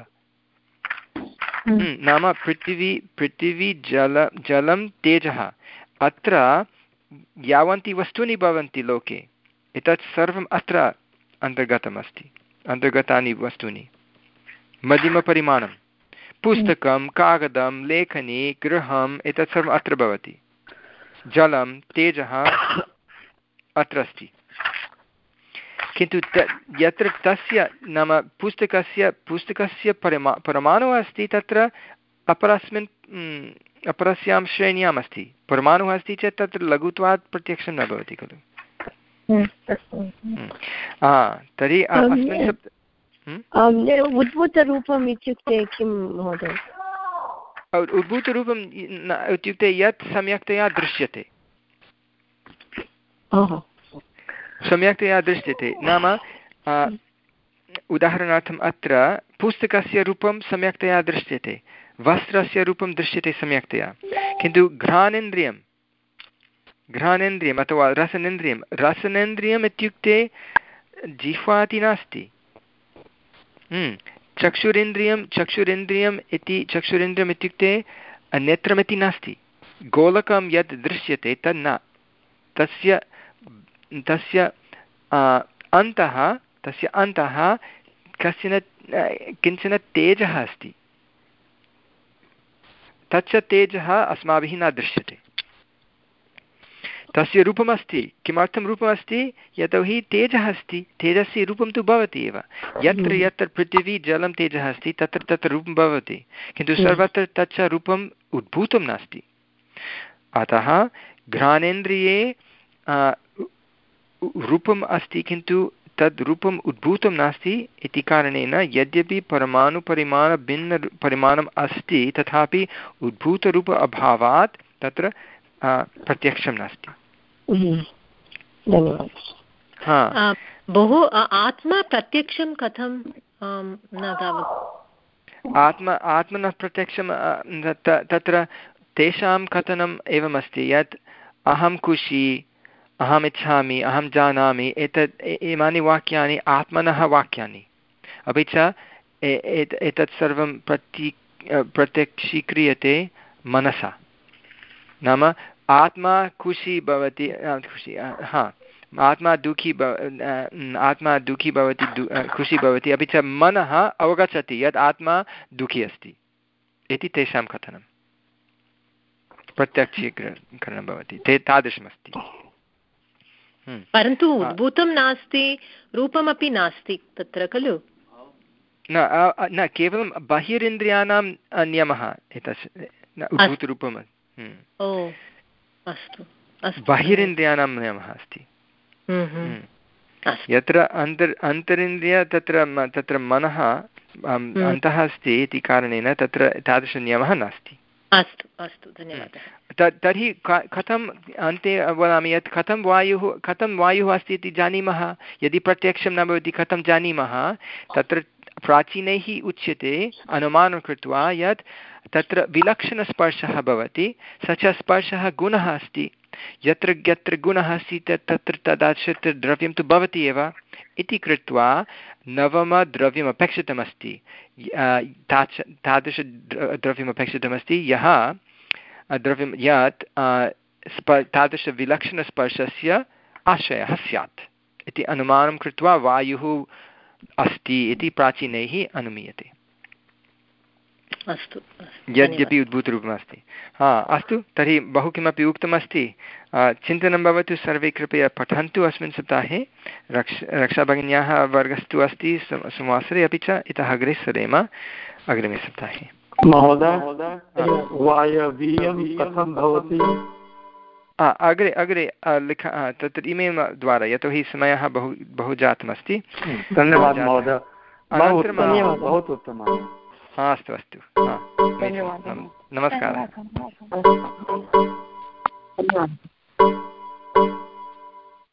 नाम पृथिवी पृथिवी जल जलं तेजः अत्र यावन्ति वस्तूनि भवन्ति लोके एतत् सर्वम् अत्र अन्तर्गतमस्ति अन्तर्गतानि वस्तूनि मध्यमपरिमाणं पुस्तकं कागदं लेखनी गृहम् एतत् सर्वम् अत्र भवति जलं तेजः अत्र अस्ति किन्तु त यत्र तस्य नाम पुस्तकस्य पुस्तकस्य परिमा परमाणुः अस्ति तत्र अपरस्मिन् अपरस्यां श्रेण्याम् अस्ति परमाणुः अस्ति चेत् तत्र लघुत्वात् प्रत्यक्षं न भवति खलु। तर्हि अस्मिन् सप्त उद्भूतरूपम् इत्युक्ते किं महोदय? उद्भूतरूपम् इत्युक्ते यत् सम्यक्तया दृश्यते सम्यक्तया दृश्यते नाम उदाहरणार्थम् अत्र पुस्तकस्य रूपं सम्यक्तया दृश्यते वस्त्रस्य रूपं दृश्यते सम्यक्तया किन्तु घ्राणेन्द्रियं घ्राणेन्द्रियम् अथवा रसनेन्द्रियं रसनेन्द्रियम् इत्युक्ते जिह्वा इति नास्ति चक्षुरेन्द्रियं चक्षुरेन्द्रियम् इति चक्षुरेन्द्रियम् इत्युक्ते नेत्रमिति नास्ति गोलकं यत् दृश्यते तत् न तस्य तस्य अन्तः तस्य अन्तः कश्चन किञ्चन तेजः अस्ति तच्च तेजः अस्माभिः न दृश्यते तस्य रूपमस्ति किमर्थं रूपमस्ति यतोहि तेजः अस्ति तेजस्य रूपं तु भवति एव यत्र यत्र पृथिवी जलं तेजः अस्ति तत्र तत्र रूपं भवति किन्तु सर्वत्र तच्च रूपम् उद्भूतं नास्ति अतः घ्राणेन्द्रिये रूपम् अस्ति किन्तु तद् रूपम् उद्भूतं नास्ति इति कारणेन यद्यपि परमाणुपरिमाणभिन्न परिमाणम् अस्ति तथापि उद्भूतरूप अभावात् तत्र प्रत्यक्षं नास्ति। बहु आत्मा प्रत्यक्षं कथं न तावत् आत्मा आत्मनः प्रत्यक्षं तत्र तेषां कथनम् एवमस्ति यत् अहं खुशी अहम् इच्छामि अहं जानामि एतत् इमानि वाक्यानि आत्मनः वाक्यानि अपि च एतत् सर्वं प्रति प्रत्यक्षीक्रियते मनसा नाम आत्मा खुशी भवति खुशी हा आत्मा दुःखी आत्मा दुःखी भवति खुशी भवति अपि च मनः अवगच्छति यत् आत्मा दुःखी अस्ति इति तेषां कथनं प्रत्यक्षीकरणं भवति ते तादृशमस्ति। परन्तु उद्भूतं नास्ति रूपमपि नास्ति तत्र खलु न न केवलं बहिरिन्द्रियाणां नियमः एतत् उद्भूतरूपम् अस्तु बहिरिन्द्रियाणां नियमः अस्ति यत्र अन्तर् अन्तरिन्द्रिय तत्र तत्र मनः अन्तः अस्ति इति कारणेन तत्र तादृशनियमः नास्ति। अस्तु अस्तु धन्यवादः। तर्हि कथम् अन्ते वदामि यत् कथं वायुः कथं वायुः अस्ति इति जानीमः यदि प्रत्यक्षं न भवति कथं जानीमः तत्र प्राचीनैः उच्यते अनुमानं कृत्वा यत् तत्र विलक्षणस्पर्शः भवति स च स्पर्शः गुणः अस्ति यत्र यत्र गुणः अस्ति तत् तत्र तदाश्रित्य द्रव्यं तु भवति एव इति कृत्वा नवमद्रव्यम् अपेक्षितमस्ति तादृश तादृश द्रव्यम् अपेक्षितमस्ति यः द्रव्यं यत् स्प तादृशविलक्षणस्पर्शस्य आश्रयः स्यात् इति अनुमानं कृत्वा वायुः अस्ति इति प्राचीनैः अनुमीयते। अस्तु यद्यपि उद्भूतरूपमस्ति। हा अस्तु तर्हि बहु किमपि उक्तमस्ति चिन्तनं भवतु सर्वे कृपया पठन्तु अस्मिन् सप्ताहे रक्ष रक्षाभगिन्याः वर्गस्तु अस्ति संवासरे अपि च इतः अग्रे सरेम अग्रिमे सप्ताहे। महोदय वायवीयं कथं भवति अग्रे अग्रे लिख तत्र इमेल् द्वारा यतोहि समयः बहु बहु जातमस्ति। धन्यवादः महोदय बहु उत्तमः। अस्तु अस्तु नमस्कारः।